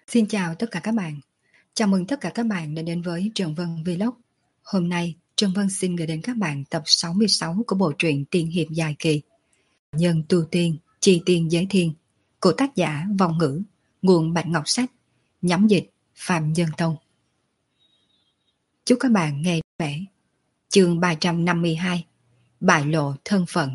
Xin chào tất cả các bạn. Chào mừng tất cả các bạn đã đến với Trần Vân Vlog. Hôm nay, Trần Vân xin gửi đến các bạn tập 66 của bộ truyện tiên hiệp dài kỳ Nhân tu tiên, chi tiên giới thiên của tác giả Vong Ngữ, nguồn Bạch Ngọc Sách, nhóm dịch Phạm Dân Tông. Chúc các bạn nghe vẻ. Chương 352, bại lộ thân phận.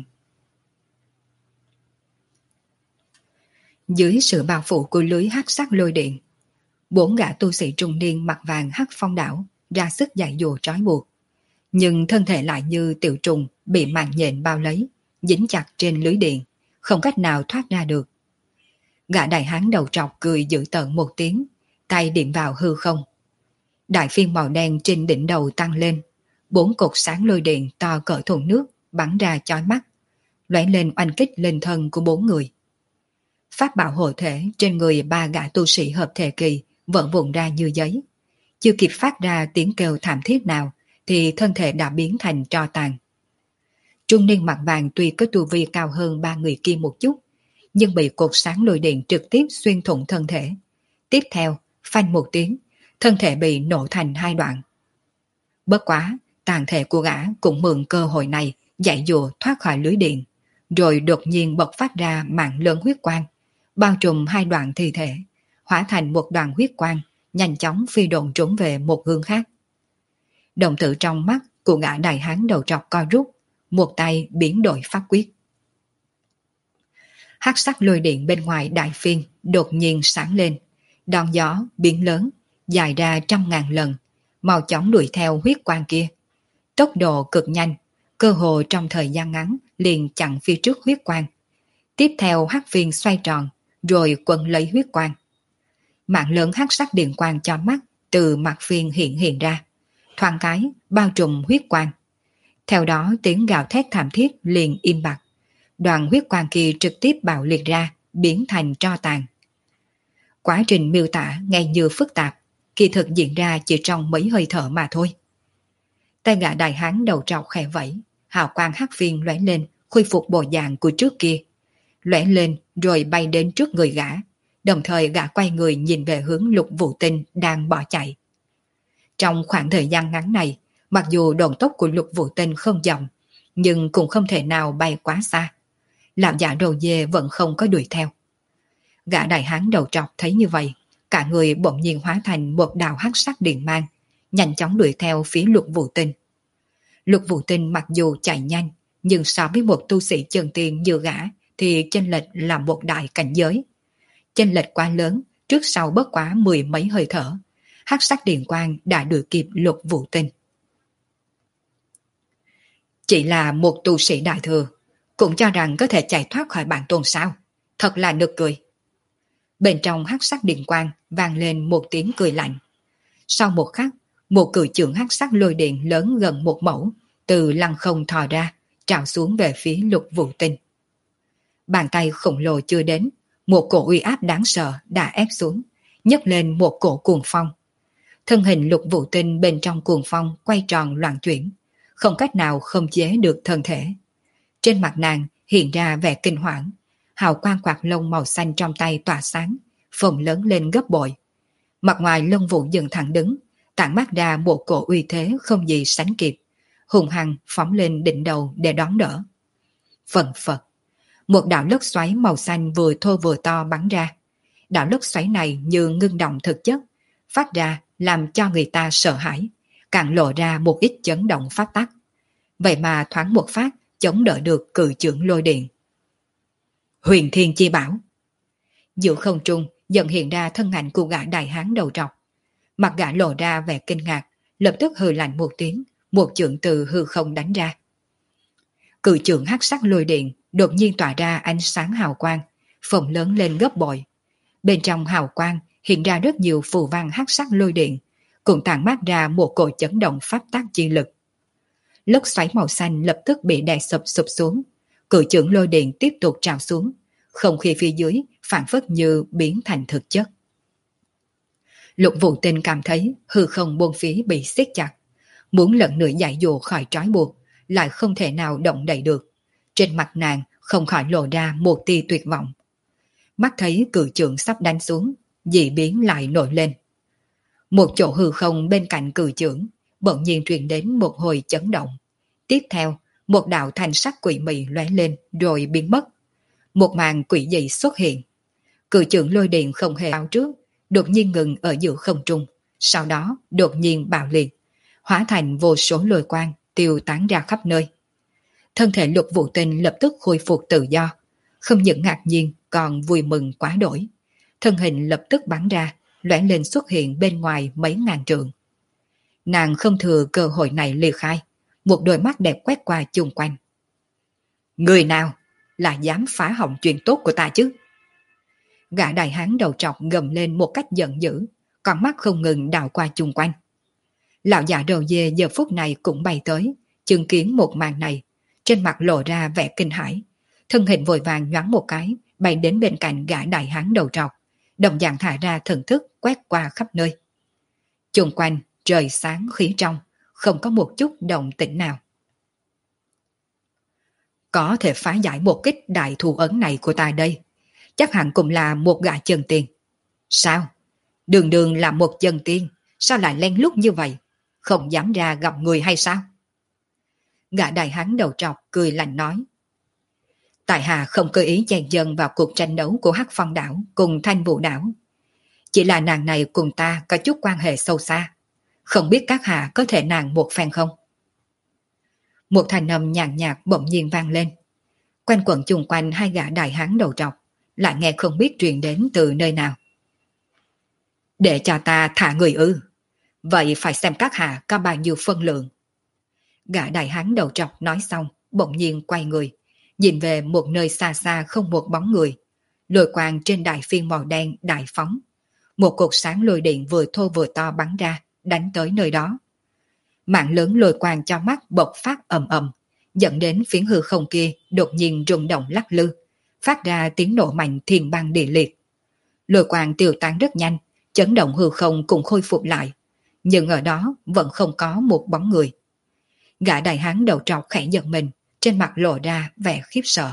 Dưới sự bao phủ của lưới hắc sắc lôi điện, 4 gã tu sĩ trung niên mặc vàng hắc phong đảo ra sức dạy dỗ trói buộc, nhưng thân thể lại như tiểu trùng bị màng nhện bao lấy, dính chặt trên lưới điện, không cách nào thoát ra được. Gã đại hán đầu trọc cười dữ tợn một tiếng, tay điểm vào hư không. Đại phiên màu đen trên đỉnh đầu tăng lên, 4 cột sáng lôi điện to cỡ thùng nước bắn ra chói mắt, lóe lên oanh kích lên thân của 4 người. Pháp bảo hộ thể trên người 3 gã tu sĩ hợp thể kỳ vỡ vụn ra như giấy. Chưa kịp phát ra tiếng kêu thảm thiết nào thì thân thể đã biến thành tro tàn. Trung niên mặt vàng tuy có tu vi cao hơn 3 người kia một chút, nhưng bị cột sáng lôi điện trực tiếp xuyên thủng thân thể. Tiếp theo, phanh một tiếng, thân thể bị nổ thành 2 đoạn. Bất quá, tàn thể của gã cũng mượn cơ hội này dạy dùa thoát khỏi lưới điện, rồi đột nhiên bộc phát ra mạng lớn huyết quang, bao trùm 2 đoạn thi thể, hóa thành một đoàn huyết quang, nhanh chóng phi độn trốn về một hướng khác. Đồng tử trong mắt của gã đại hán đầu trọc co rút, một tay biến đổi pháp quyết. Hắc sắc lôi điện bên ngoài đại phiên đột nhiên sáng lên, đòn gió biến lớn, dài ra 100.000 lần, mau chóng đuổi theo huyết quang kia. Tốc độ cực nhanh, cơ hồ trong thời gian ngắn liền chặn phía trước huyết quang. Tiếp theo hắc phiên xoay tròn, rồi quấn lấy huyết quang. Mạng lớn hắc sắc điện quang cho mắt từ mặt phiên hiện ra, thoáng cái bao trùm huyết quang. Theo đó tiếng gào thét thảm thiết liền im bặt, đoàn huyết quang kia trực tiếp bạo liệt ra, biến thành tro tàn. Quá trình miêu tả nghe như phức tạp, kỳ thực diễn ra chỉ trong mấy hơi thở mà thôi. Tay gã đại hán đầu trọc khẽ vẫy, hào quang hắc phiên lóe lên, khôi phục bộ dạng của trước kia, lóe lên rồi bay đến trước người gã. Đồng thời gã quay người nhìn về hướng Lục Vũ Tinh đang bỏ chạy. Trong khoảng thời gian ngắn này, mặc dù độn tốc của Lục Vũ Tinh không chậm, nhưng cũng không thể nào bay quá xa. Lão giả đầu dê vẫn không có đuổi theo. Gã đại hán đầu trọc thấy như vậy, cả người bỗng nhiên hóa thành một đạo hắc sắc điện mang, nhanh chóng đuổi theo phía Lục Vũ Tinh. Lục Vũ Tinh mặc dù chạy nhanh, nhưng so với một tu sĩ chân tiên như gã thì chênh lệch là một đại cảnh giới. Chênh lệch quá lớn, trước sau bất quá 10 mấy hơi thở, hắc sắc điện quang đã đuổi kịp Lục Vũ Tinh. Chỉ là một tu sĩ đại thừa, cũng cho rằng có thể chạy thoát khỏi bản tôn sao? Thật là nực cười. Bên trong hắc sắc điện quang vang lên một tiếng cười lạnh. Sau một khắc, một cự chưởng hắc sắc lôi điện lớn gần 1 mẫu từ lăng không thò ra, trào xuống về phía Lục Vũ Tinh. Bàn tay khổng lồ chưa đến, một cổ uy áp đáng sợ đã ép xuống, nhấc lên một cổ cuồng phong. Thân hình Lục Vũ Tinh bên trong cuồng phong quay tròn loạn chuyển, không cách nào khống chế được thân thể. Trên mặt nàng hiện ra vẻ kinh hoảng, hào quang quạt lông màu xanh trong tay tỏa sáng, phồng lớn lên gấp bội. Mặt ngoài lông vũ dựng thẳng đứng, tản mát ra một cổ uy thế không gì sánh kịp, hùng hăng phóng lên đỉnh đầu để đón đỡ. Phần phật, một đạo lốc xoáy màu xanh vừa thô vừa to bắn ra. Đạo lốc xoáy này như ngưng động thực chất, phát ra làm cho người ta sợ hãi, càng lộ ra một ít chấn động pháp tắc. Vậy mà thoáng một phát chống đỡ được cự chưởng lôi điện. Huyền Thiên Chi Bảo. Giữa không trung dần hiện ra thân ảnh của gã đại hán đầu trọc. Mặt gã lộ ra vẻ kinh ngạc, lập tức hừ lạnh một tiếng, một chưởng từ hư không đánh ra. Cự chưởng hắc sắc lôi điện đột nhiên tỏa ra ánh sáng hào quang, phồng lớn lên gấp bội. Bên trong hào quang hiện ra rất nhiều phù văn hắc sắc lôi điện, cũng tản mát ra một cỗ chấn động pháp tác chi lực. Lốc xoáy màu xanh lập tức bị đè sụp xuống, cự chưởng lôi điện tiếp tục trào xuống, không khí phía dưới phản phất như biến thành thực chất. Lục Vũ Tinh cảm thấy hư không buông phía bị siết chặt, muốn lần nữa giải dụ khỏi trói buộc, lại không thể nào động đậy được. Trên mặt nàng không khỏi lộ ra một tia tuyệt vọng. Mắt thấy cự chưởng sắp đánh xuống, dị biến lại nổi lên. Một chỗ hư không bên cạnh cử chưởng, bỗng nhiên truyền đến một hồi chấn động. Tiếp theo, một đạo thanh sắc quỷ mị lóe lên rồi biến mất. Một màn quỷ dị xuất hiện. Cử chưởng lôi điện không hề báo trước, đột nhiên ngừng ở giữa không trung, sau đó đột nhiên bạo liệt, hóa thành vô số lôi quang tiêu tán ra khắp nơi. Thân thể Lục Vũ Tinh lập tức khôi phục tự do, không những ngạc nhiên còn vui mừng quá đổi. Thân hình lập tức bắn ra, lóe lên xuất hiện bên ngoài mấy ngàn trượng. Nàng không thừa cơ hội này liệt khai, một đôi mắt đẹp quét qua chung quanh. Người nào là dám phá hỏng chuyện tốt của ta chứ? Gã đại hán đầu trọc gầm lên một cách giận dữ, con mắt không ngừng đảo qua chung quanh. Lão già đầu dê giờ phút này cũng bay tới, chứng kiến một màn này, trên mặt lộ ra vẻ kinh hãi, thân hình vội vàng nhoáng một cái, bay đến bên cạnh gã đại hán đầu trọc, đồng dạng thả ra thần thức quét qua khắp nơi. Chung quanh trời sáng khí trong, không có một chút động tĩnh nào. Có thể phá giải một kích đại thủ ấn này của ta đây, chắc hẳn cũng là một gã chân tiên. Sao? Đường đường là một chân tiên, sao lại lén lút như vậy? Không dám ra gặp người hay sao? Gã đại hán đầu trọc cười lạnh nói. Tại hạ không cơ ý chen chân vào cuộc tranh đấu của Hắc Phong đảo cùng Thanh Vũ đảo. Chỉ là nàng này cùng ta có chút quan hệ sâu xa. Không biết các hạ có thể nàng một phen không? Một thanh âm nhàn nhạt bỗng nhiên vang lên. Quanh quẩn chung quanh hai gã đại hán đầu trọc, lại nghe không biết truyền đến từ nơi nào. Để cho ta thả người ư? Vậy phải xem các hạ có bao nhiêu phân lượng. Gã đại hán đầu trọc nói xong, bỗng nhiên quay người, nhìn về một nơi xa xa không một bóng người. Lôi quang trên đại phiên màu đen đại phóng. Một cột sáng lôi điện vừa thô vừa to bắn ra, đánh tới nơi đó. Mạng lớn lôi quang cho mắt bộc phát ầm ầm, dẫn đến phiến hư không kia đột nhiên rung động lắc lư, phát ra tiếng nổ mạnh thiên băng địa liệt. Lôi quang tiêu tán rất nhanh, chấn động hư không cũng khôi phục lại, nhưng ở đó vẫn không có một bóng người. Gã đại hán đầu trọc khẽ giật mình, trên mặt lộ ra vẻ khiếp sợ.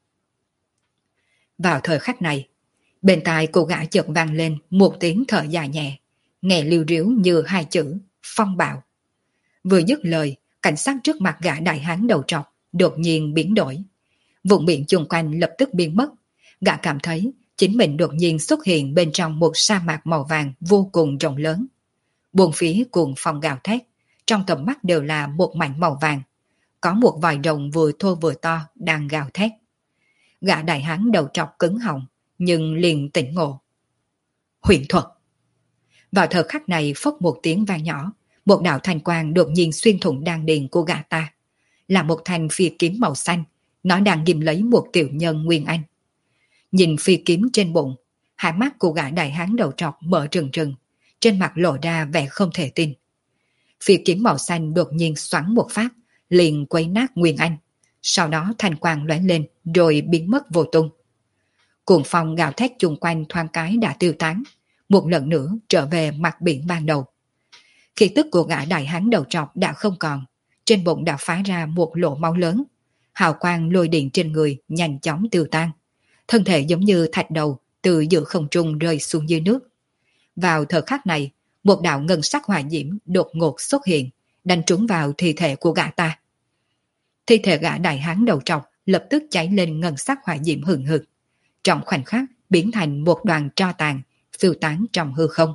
Vào thời khắc này, bên tai cô gã chợt vang lên một tiếng thở dài nhẹ, nghe liu riu như hai chữ phong bạo. Vừa dứt lời, cảnh sát trước mặt gã đại hán đầu trọc đột nhiên biến đổi. Vùng biển chung quanh lập tức biến mất. Gã cảm thấy chính mình đột nhiên xuất hiện bên trong một sa mạc màu vàng vô cùng rộng lớn. Bốn phía cuồng phong gào thét, trong tầm mắt đều là một mảnh màu vàng. Có một vòi rồng vừa thô vừa to đang gào thét. Gã đại hán đầu trọc cứng họng, nhưng liền tỉnh ngộ. Huyền thuật. Vào thời khắc này phốc một tiếng vang nhỏ, một đạo thanh quang đột nhiên xuyên thủng đan điền của gã ta. Là một thanh phi kiếm màu xanh, nó đang ghim lấy một tiểu nhân Nguyên Anh. Nhìn phi kiếm trên bụng, hai mắt của gã đại hán đầu trọc mở trừng trừng, trên mặt lộ ra vẻ không thể tin. Phi kiếm màu xanh đột nhiên xoắn một phát, liền quấy nát Nguyên Anh. Sau đó thanh quang lóe lên rồi biến mất vô tung. Cuồng phong gào thét chung quanh thoáng cái đã tiêu tán, một lần nữa trở về mặt biển ban đầu. Khí tức của gã đại hán đầu trọc đã không còn, trên bụng đã phá ra một lỗ máu lớn. Hào quang lôi điện trên người nhanh chóng tiêu tan. Thân thể giống như thạch đầu từ giữa không trung rơi xuống dưới nước. Vào thời khắc này, một đạo ngân sắc hỏa diễm đột ngột xuất hiện, đánh trúng vào thi thể của gã ta. Thi thể gã đại hán đầu trọc lập tức cháy lên ngân sắc hỏa diễm hừng hực. Trong khoảnh khắc biến thành một đoàn tro tàn, phiêu tán trong hư không.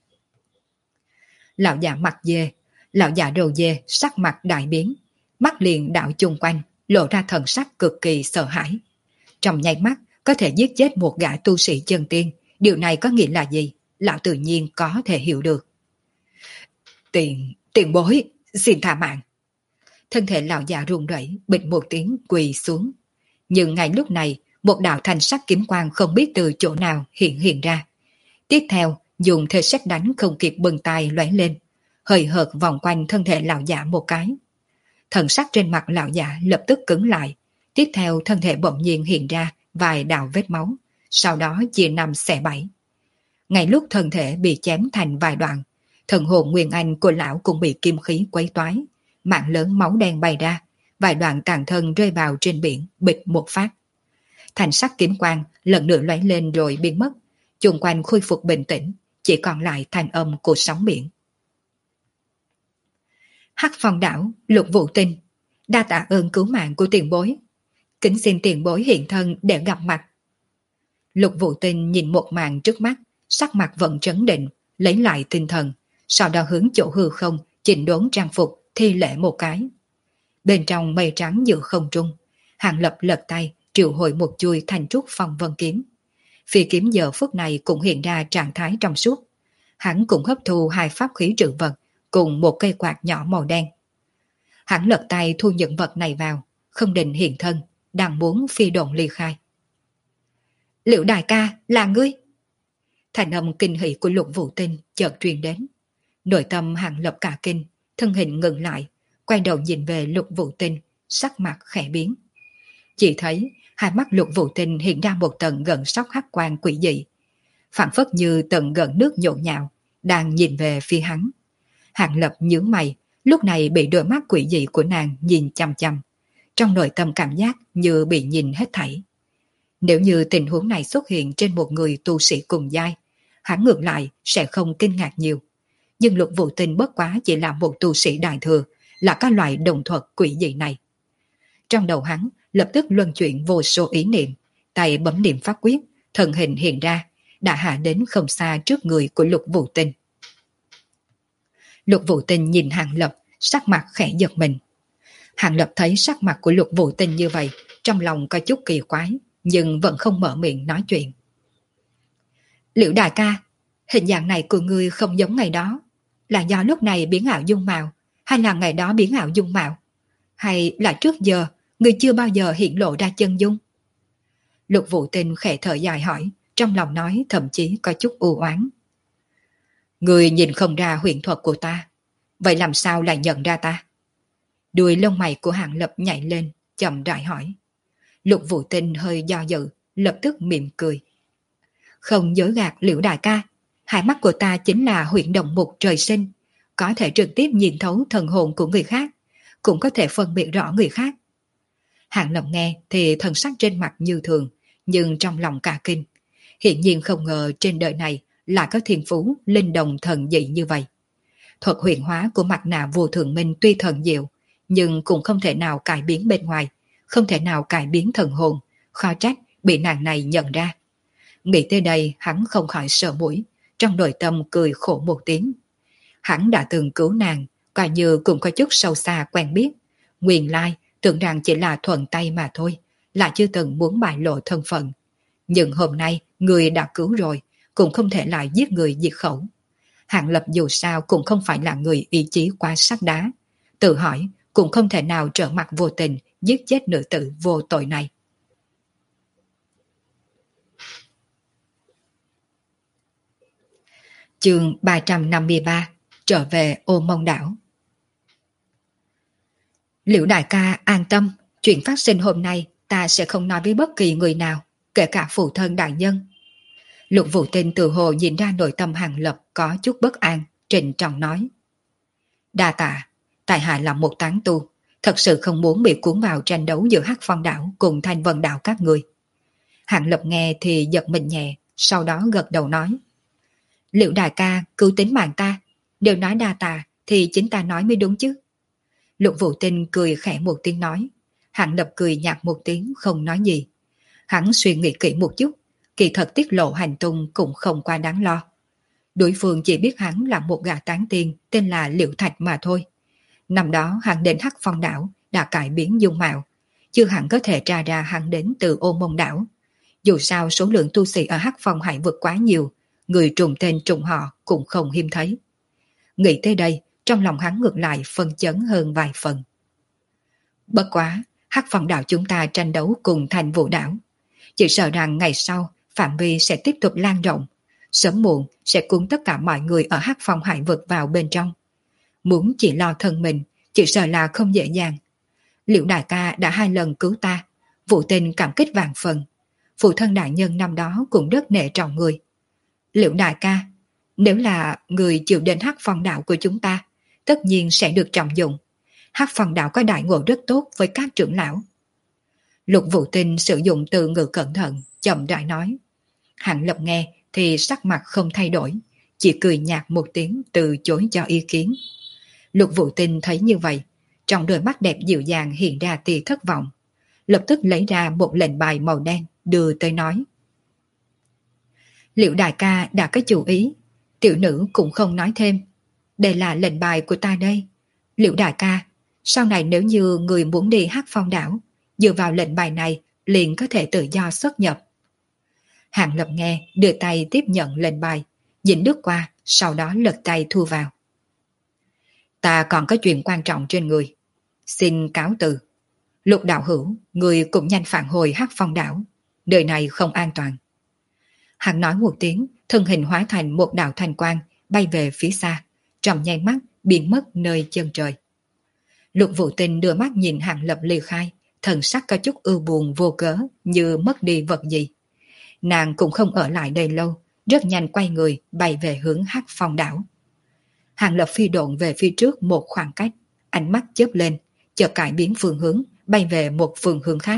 Lão già mặt dê, lão già đầu dê sắc mặt đại biến, mắt liền đảo chung quanh, lộ ra thần sắc cực kỳ sợ hãi. Trong nháy mắt có thể giết chết một gã tu sĩ chân tiên, điều này có nghĩa là gì? Lão tự nhiên có thể hiểu được. Tiền bối, xin tha mạng. Thân thể lão già run rẩy, bịch một tiếng quỳ xuống. Nhưng ngay lúc này, một đạo thanh sắc kiếm quang không biết từ chỗ nào hiện ra. Tiếp theo, dùng thế sét đánh không kịp bừng tay lóe lên, hơi hợt vòng quanh thân thể lão già một cái. Thần sắc trên mặt lão già lập tức cứng lại. Tiếp theo thân thể bỗng nhiên hiện ra vài đạo vết máu, sau đó chia năm xẻ bảy. Ngay lúc thân thể bị chém thành vài đoạn, thần hồn Nguyên Anh của lão cũng bị kim khí quấy toái, mạng lớn máu đen bay ra, vài đoạn tàn thân rơi vào trên biển, bịch một phát. Thành sắc kiếm quang lần nữa lóe lên rồi biến mất, chung quanh khôi phục bình tĩnh, chỉ còn lại thanh âm của sóng biển. Hắc Phong đảo, Lục Vũ Tinh, đa tạ ơn cứu mạng của tiền bối. Kính xin tiền bối hiện thân để gặp mặt. Lục Vũ Tinh nhìn một màn trước mắt, sắc mặt vẫn trấn định, lấy lại tinh thần, sau đó hướng chỗ hư không, chỉnh đốn trang phục, thi lễ một cái. Bên trong mây trắng giữa không trung, Hàng Lập lật tay, triệu hồi một chuôi thanh trúc phong vân kiếm. Phi kiếm giờ phút này cũng hiện ra trạng thái trong suốt. Hắn cũng hấp thu hai pháp khí trữ vật, cùng một cây quạt nhỏ màu đen. Hắn lật tay thu những vật này vào, không định hiện thân, đang muốn phi độn ly khai. Liệu đại ca, là ngươi? Thành âm kinh hỉ của Lục Vũ Tinh chợt truyền đến. Nội tâm Hàng Lập cả kinh, thân hình ngừng lại, quay đầu nhìn về Lục Vũ Tinh, sắc mặt khẽ biến. Chỉ thấy hai mắt Lục Vũ Tinh hiện ra một tầng gần sóc hắc quang quỷ dị, phảng phất như tầng gần nước nhộn nhạo, đang nhìn về phía hắn. Hàng Lập nhướng mày, lúc này bị đôi mắt quỷ dị của nàng nhìn chằm chằm, trong nội tâm cảm giác như bị nhìn hết thảy. Nếu như tình huống này xuất hiện trên một người tu sĩ cùng giai, hắn ngược lại sẽ không kinh ngạc nhiều. Nhưng Lục Vũ Tinh bất quá chỉ là một tu sĩ đại thừa, là các loại đồng thuật quỷ dị này. Trong đầu hắn lập tức luân chuyển vô số ý niệm, tay bấm niệm pháp quyết, thần hình hiện ra, đã hạ đến không xa trước người của Lục Vũ Tinh. Lục Vũ Tinh nhìn Hàng Lập, sắc mặt khẽ giật mình. Hàng Lập thấy sắc mặt của Lục Vũ Tinh như vậy, trong lòng có chút kỳ quái, nhưng vẫn không mở miệng nói chuyện. Liễu đại ca, hình dạng này của ngươi không giống ngày đó, là do lúc này biến ảo dung mạo, hay là ngày đó biến ảo dung mạo, hay là trước giờ ngươi chưa bao giờ hiện lộ ra chân dung? Lục Vũ Tinh khẽ thở dài hỏi, trong lòng nói thậm chí có chút u oán. Ngươi nhìn không ra huyền thuật của ta, vậy làm sao lại nhận ra ta? Đuôi lông mày của Hàng Lập nhảy lên, chậm rãi hỏi. Lục Vũ Tinh hơi do dự, lập tức mỉm cười. Không dối gạt Liễu đại ca, hai mắt của ta chính là huyền động mục trời sinh, có thể trực tiếp nhìn thấu thần hồn của người khác, cũng có thể phân biệt rõ người khác. Hàng Lập nghe thì thần sắc trên mặt như thường, nhưng trong lòng cả kinh. Hiện nhiên không ngờ trên đời này lại có thiên phú linh đồng thần dị như vậy. Thuật huyền hóa của mặt nạ vô thường minh tuy thần diệu, nhưng cũng không thể nào cải biến bên ngoài, không thể nào cải biến thần hồn, khó trách bị nàng này nhận ra. Nghĩ tới đây hắn không khỏi sợ mũi, trong nội tâm cười khổ một tiếng. Hắn đã từng cứu nàng, coi như cũng có chút sâu xa quen biết. Nguyên lai tưởng rằng chỉ là thuận tay mà thôi, lại chưa từng muốn bại lộ thân phận. Nhưng hôm nay người đã cứu rồi, cũng không thể lại giết người diệt khẩu. Hàng Lập dù sao cũng không phải là người ý chí quá sắt đá, tự hỏi cũng không thể nào trở mặt vô tình giết chết nữ tử vô tội này. Chương 353, trở về Ô Mông Đảo. Liễu đại ca an tâm, chuyện phát sinh hôm nay ta sẽ không nói với bất kỳ người nào, kể cả phụ thân đại nhân. Lục Vũ Tinh tự hồ nhìn ra nội tâm Hàng Lập có chút bất an, trịnh trọng nói. Đa tạ, tại hạ là một tán tu, thật sự không muốn bị cuốn vào tranh đấu giữa Hắc Phong đảo cùng Thanh Vân đảo các người. Hàng Lập nghe thì giật mình nhẹ, sau đó gật đầu nói. Liễu đại ca cứu tính mạng ta, đều nói đa tạ thì chính ta nói mới đúng chứ. Lục Vũ Tinh cười khẽ một tiếng nói. Hàng Lập cười nhạt một tiếng không nói gì. Hắn suy nghĩ kỹ một chút, kỳ thật tiết lộ hành tung cũng không quá đáng lo. Đối phương chỉ biết hắn là một gã tán tiên tên là Liễu Thạch mà thôi. Năm đó hắn đến Hắc Phong đảo đã cải biến dung mạo, chưa hẳn có thể tra ra hắn đến từ Ô Mông đảo. Dù sao số lượng tu sĩ ở Hắc Phong hải vực quá nhiều, người trùng tên trùng họ cũng không hiếm thấy. Nghĩ tới đây, trong lòng hắn ngược lại phân chấn hơn vài phần. Bất quá, Hắc Phong đảo chúng ta tranh đấu cùng Thành Vũ đảo. Chỉ sợ rằng ngày sau phạm vi sẽ tiếp tục lan rộng, sớm muộn sẽ cuốn tất cả mọi người ở Hắc Phong hải vực vào bên trong. Muốn chỉ lo thân mình, chỉ sợ là không dễ dàng. Liễu đại ca đã 2 lần cứu ta, Vũ Tinh cảm kích vạn phần. Phụ thân đại nhân năm đó cũng rất nể trọng người. Liễu đại ca, nếu là người chịu đến Hắc Phong đảo của chúng ta, tất nhiên sẽ được trọng dụng. Hắc Phong đảo có đại ngộ rất tốt với các trưởng lão. Lục Vũ Tinh sử dụng từ ngữ cẩn thận, chậm rãi nói. Hàng Lập nghe thì sắc mặt không thay đổi, chỉ cười nhạt một tiếng từ chối cho ý kiến. Lục Vũ Tinh thấy như vậy, trong đôi mắt đẹp dịu dàng hiện ra tia thất vọng, lập tức lấy ra một lệnh bài màu đen đưa tới nói. Liệu đại ca đã có chủ ý? Tiểu nữ cũng không nói thêm. Đây là lệnh bài của ta đây. Liệu đại ca, sau này nếu như người muốn đi Hắc Phong đảo, dựa vào lệnh bài này liền có thể tự do xuất nhập. Hàng Lập nghe, đưa tay tiếp nhận lệnh bài, dính nước qua, sau đó lật tay thu vào. Ta còn có chuyện quan trọng trên người. Xin cáo từ. Lục đạo hữu, người cũng nhanh phản hồi Hắc Phong đảo. Nơi này không an toàn. Hắn nói một tiếng, thân hình hóa thành một đạo thanh quang, bay về phía xa, trong nháy mắt biến mất nơi chân trời. Lục Vũ Tinh đưa mắt nhìn Hàng Lập ly khai, thần sắc có chút ưu buồn vô cớ, như mất đi vật gì. Nàng cũng không ở lại đây lâu, rất nhanh quay người bay về hướng Hắc Phong đảo. Hàng Lập phi độn về phía trước một khoảng cách, ánh mắt chớp lên, chợt cải biến phương hướng, bay về một phương hướng khác.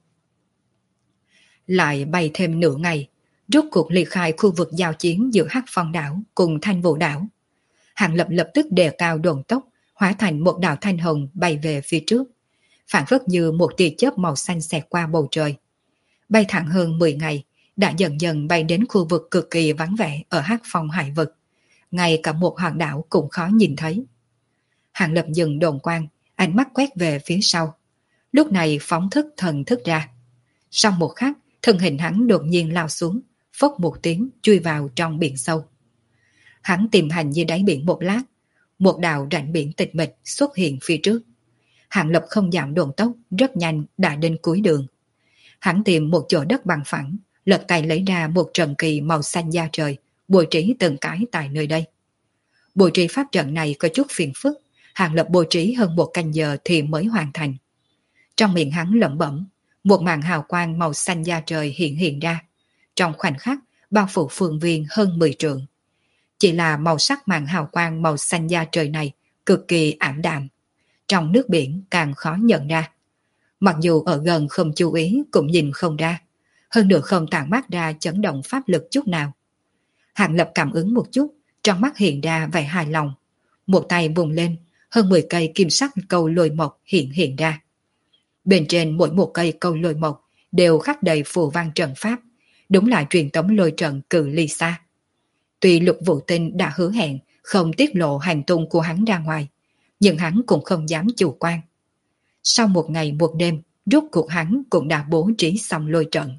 Lại bay thêm nửa ngày, rốt cuộc ly khai khu vực giao chiến giữa Hắc Phong đảo cùng Thanh Vũ đảo. Hàng Lập lập tức đề cao độn tốc, hóa thành một đạo thanh hồng bay về phía trước, phản phất như một tia chớp màu xanh xẹt qua bầu trời. Bay thẳng hơn 10 ngày, đã dần dần bay đến khu vực cực kỳ vắng vẻ ở Hắc Phong hải vực, ngay cả một hòn đảo cũng khó nhìn thấy. Hàng Lập dừng đồn quang, ánh mắt quét về phía sau, lúc này phóng thức thần thức ra. Sau một khắc, thân hình hắn đột nhiên lao xuống, phốc một tiếng chui vào trong biển sâu. Hắn tìm hành dưới đáy biển một lát, một đạo rãnh biển tịch mịch xuất hiện phía trước. Hàng Lập không giảm độn tốc, rất nhanh đã đến cuối đường. Hắn tìm một chỗ đất bằng phẳng, lật tay lấy ra một trận kỳ màu xanh da trời, bố trí từng cái tại nơi đây. Bố trí pháp trận này có chút phiền phức, Hàng Lập bố trí hơn một canh giờ thì mới hoàn thành. Trong miệng hắn lẩm bẩm, một màn hào quang màu xanh da trời hiện ra. Trong khoảnh khắc, bao phủ phương viên hơn 10 trượng. Chỉ là màu sắc màn hào quang màu xanh da trời này cực kỳ ảm đạm. Trong nước biển càng khó nhận ra. Mặc dù ở gần không chú ý cũng nhìn không ra. Hơn nữa không tản mát ra chấn động pháp lực chút nào. Hàng Lập cảm ứng một chút, trong mắt hiện ra vẻ hài lòng. Một tay vùng lên, hơn 10 cây kim sắc câu lôi mộc hiện ra. Bên trên mỗi một cây câu lôi mộc đều khắc đầy phù văn trận pháp, đúng là truyền tống lôi trận cự ly xa. Tuy Lục Vũ Tinh đã hứa hẹn không tiết lộ hành tung của hắn ra ngoài, nhưng hắn cũng không dám chủ quan. Sau một ngày một đêm, rốt cuộc hắn cũng đã bố trí xong lôi trận.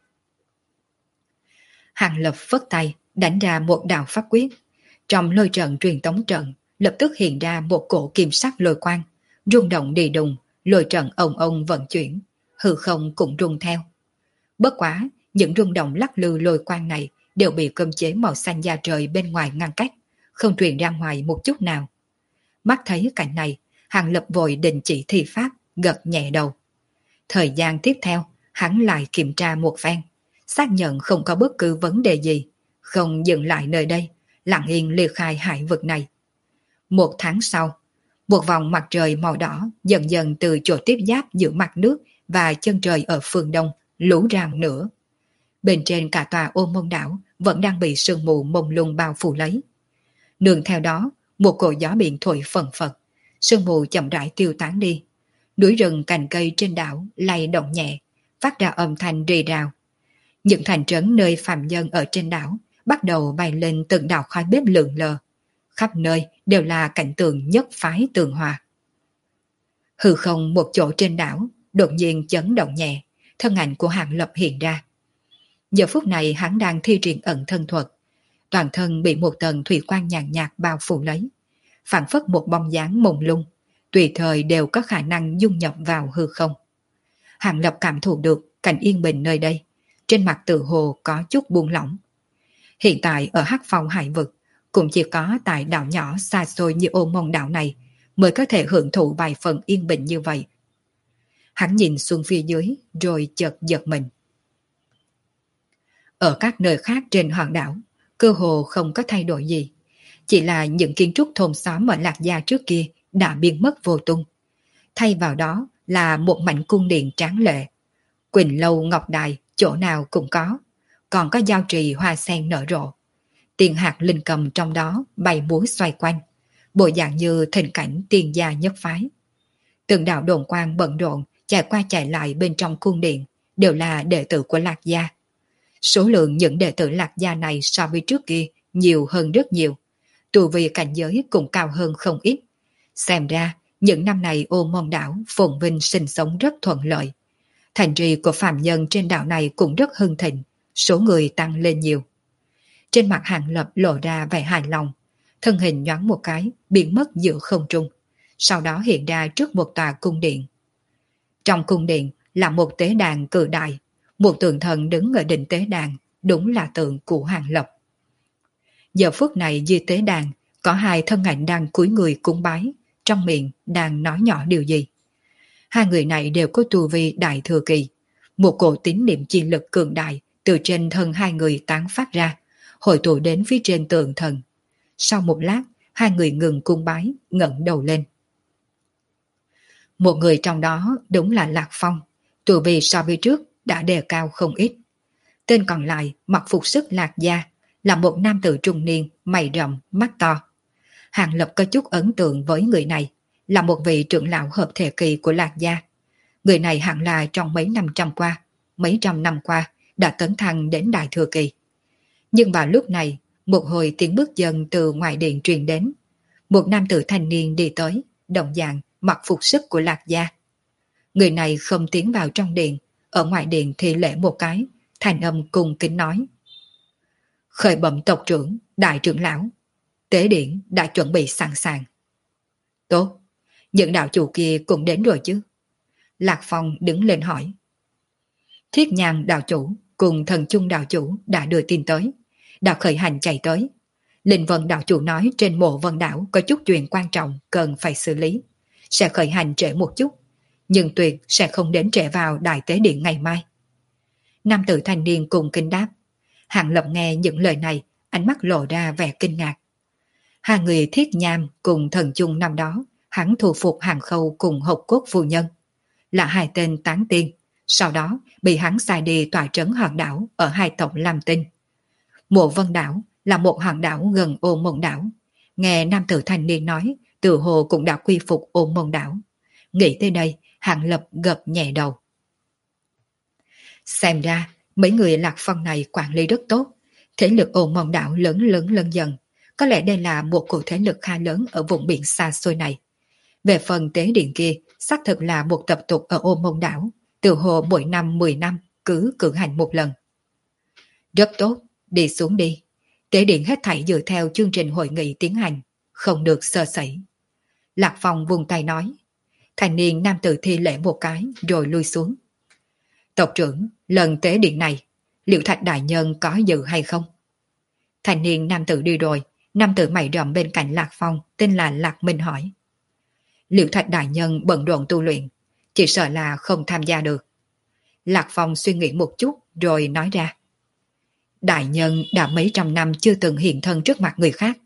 Hàng Lập phất tay, đánh ra một đạo pháp quyết. Trong lôi trận truyền tống trận, lập tức hiện ra một cổ kim sắc lôi quang, rung động đi đùng, lôi trận ông vận chuyển, hư không cũng rung theo. Bất quá, những rung động lắc lư lôi quang này đều bị cấm chế màu xanh da trời bên ngoài ngăn cách, không truyền ra ngoài một chút nào. Mắt thấy cảnh này, Hàng Lập vội đình chỉ thi pháp, gật nhẹ đầu. Thời gian tiếp theo, hắn lại kiểm tra một phen, xác nhận không có bất cứ vấn đề gì, không dừng lại nơi đây, lặng yên ly khai hải vực này. Một tháng sau, một vòng mặt trời màu đỏ dần dần từ chỗ tiếp giáp giữa mặt nước và chân trời ở phương đông lú ra nữa. Bên trên cả tòa Ô Môn đảo vẫn đang bị sương mù mông lung bao phủ lấy. Nương theo đó, một cỗ gió biển thổi phần phật, sương mù chậm rãi tiêu tán đi. Núi rừng cành cây trên đảo lay động nhẹ, phát ra âm thanh rì rào. Những thành trấn nơi phàm nhân ở trên đảo bắt đầu bay lên từng đạo khói bếp lượn lờ. Khắp nơi đều là cảnh tượng nhất phái tường hòa. Hư không một chỗ trên đảo đột nhiên chấn động nhẹ, thân ảnh của Hàng Lập hiện ra. Giờ phút này hắn đang thi triển ẩn thân thuật, toàn thân bị một tầng thủy quang nhàn nhạt bao phủ lấy, phảng phất một bóng dáng mông lung, tùy thời đều có khả năng dung nhập vào hư không. Hàng Lập cảm thụ được cảnh yên bình nơi đây, trên mặt tự hồ có chút buông lỏng. Hiện tại ở Hắc Phong hải vực, cũng chỉ có tại đảo nhỏ xa xôi như Ô Môn đảo này mới có thể hưởng thụ vài phần yên bình như vậy. Hắn nhìn xuống phía dưới rồi chợt giật mình. Ở các nơi khác trên hòn đảo, cơ hồ không có thay đổi gì. Chỉ là những kiến trúc thôn xóm ở Lạc Gia trước kia đã biến mất vô tung. Thay vào đó là một mảnh cung điện tráng lệ. Quỳnh lâu ngọc đài chỗ nào cũng có. còn có giao trì hoa sen nở rộ. Tiền hạt linh cầm trong đó bay múa xoay quanh, bộ dạng như thình cảnh tiên gia nhất phái. Từng đạo đồn quang bận rộn chạy qua chạy lại bên trong cung điện đều là đệ tử của Lạc Gia. Số lượng những đệ tử Lạc Gia này so với trước kia nhiều hơn rất nhiều, tu vi cảnh giới cũng cao hơn không ít. Xem ra những năm này Ô Môn đảo phồn vinh sinh sống rất thuận lợi. Thành trì của phạm nhân trên đảo này cũng rất hưng thịnh, số người tăng lên nhiều. Trên mặt Hàng Lập lộ ra vẻ hài lòng, thân hình nhoáng một cái biến mất giữa không trung, sau đó hiện ra trước một tòa cung điện. Trong cung điện là một tế đàn cự đại, một tượng thần đứng ở đỉnh tế đàn, đúng là tượng của Hàng Lập. Giờ phút này dưới tế đàn có hai thân ảnh đang cúi người cúng bái, trong miệng đang nói nhỏ điều gì. Hai người này đều có tu vi đại thừa kỳ, một cổ tín niệm chi lực cường đại từ trên thân hai người tán phát ra, hội tụ đến phía trên tượng thần. Sau một lát, hai người ngừng cung bái, ngẩng đầu lên. Một người trong đó đúng là Lạc Phong, tu vi so với trước đã đề cao không ít. Tên còn lại mặc phục sức Lạc Gia, là một nam tử trung niên, mày rậm, mắt to. Hàng Lập có chút ấn tượng với người này, là một vị trưởng lão hợp thể kỳ của Lạc Gia. Người này hẳn là trong mấy trăm năm qua đã tấn thăng đến đại thừa kỳ. Nhưng vào lúc này, một hồi tiếng bước chân từ ngoài điện truyền đến. Một nam tử thanh niên đi tới, đồng dạng mặc phục sức của Lạc Gia. Người này không tiến vào trong điện, ở ngoài điện thì lễ một cái, thành âm cung kính nói: Khởi bẩm tộc trưởng, đại trưởng lão, tế điển đã chuẩn bị sẵn sàng. Tốt, những đạo chủ kia cũng đến rồi chứ? Lạc Phong đứng lên hỏi. Thiết Nhàn đạo chủ cùng Thần Chung đạo chủ đã đưa tin tới, đã khởi hành chạy tới. Linh Vân đạo chủ nói trên Mộ Vân đảo có chút chuyện quan trọng cần phải xử lý, sẽ khởi hành trễ một chút, nhưng tuyệt sẽ không đến trễ vào đại tế điện ngày mai. Nam tử thanh niên cùng kinh đáp. Hàng Lập nghe những lời này, ánh mắt lộ ra vẻ kinh ngạc. Hai người Thiết Nham cùng Thần Chung năm đó, hắn thu phục Hàng Khâu cùng Hộc Cốt phu nhân, là hai tên tán tiên, sau đó bị hắn sai đi tọa trấn hòn đảo ở hai tộc Lam Tinh. Mộ Vân đảo là một hòn đảo gần Ô Môn đảo. Nghe nam tử thanh niên nói, tự hồ cũng đã quy phục Ô Môn đảo. Nghĩ tới đây, Hàng Lập gật nhẹ đầu. Xem ra, mấy người Lạc Phong này quản lý rất tốt. Thế lực Ô Môn đảo lớn dần. Có lẽ đây là một cuộc thế lực khá lớn ở vùng biển xa xôi này. Về phần tế điện kia, xác thực là một tập tục ở Ô Môn đảo, từ hồ mỗi năm 10 năm cứ cử hành một lần. Rất tốt, đi xuống đi. Tế điện hết thảy dựa theo chương trình hội nghị tiến hành, không được sơ sẩy. Lạc Phong vùng tay nói. Thanh niên nam tử thi lễ một cái rồi lui xuống. Tộc trưởng, lần tế điện này, Liễu Thạch đại nhân có dự hay không? Thanh niên nam tử đi rồi, nam tử mày rậm bên cạnh Lạc Phong tên là Lạc Minh hỏi. Liễu Thạch đại nhân bận rộn tu luyện, chỉ sợ là không tham gia được. Lạc Phong suy nghĩ một chút rồi nói ra. Đại nhân đã mấy trăm năm chưa từng hiện thân trước mặt người khác,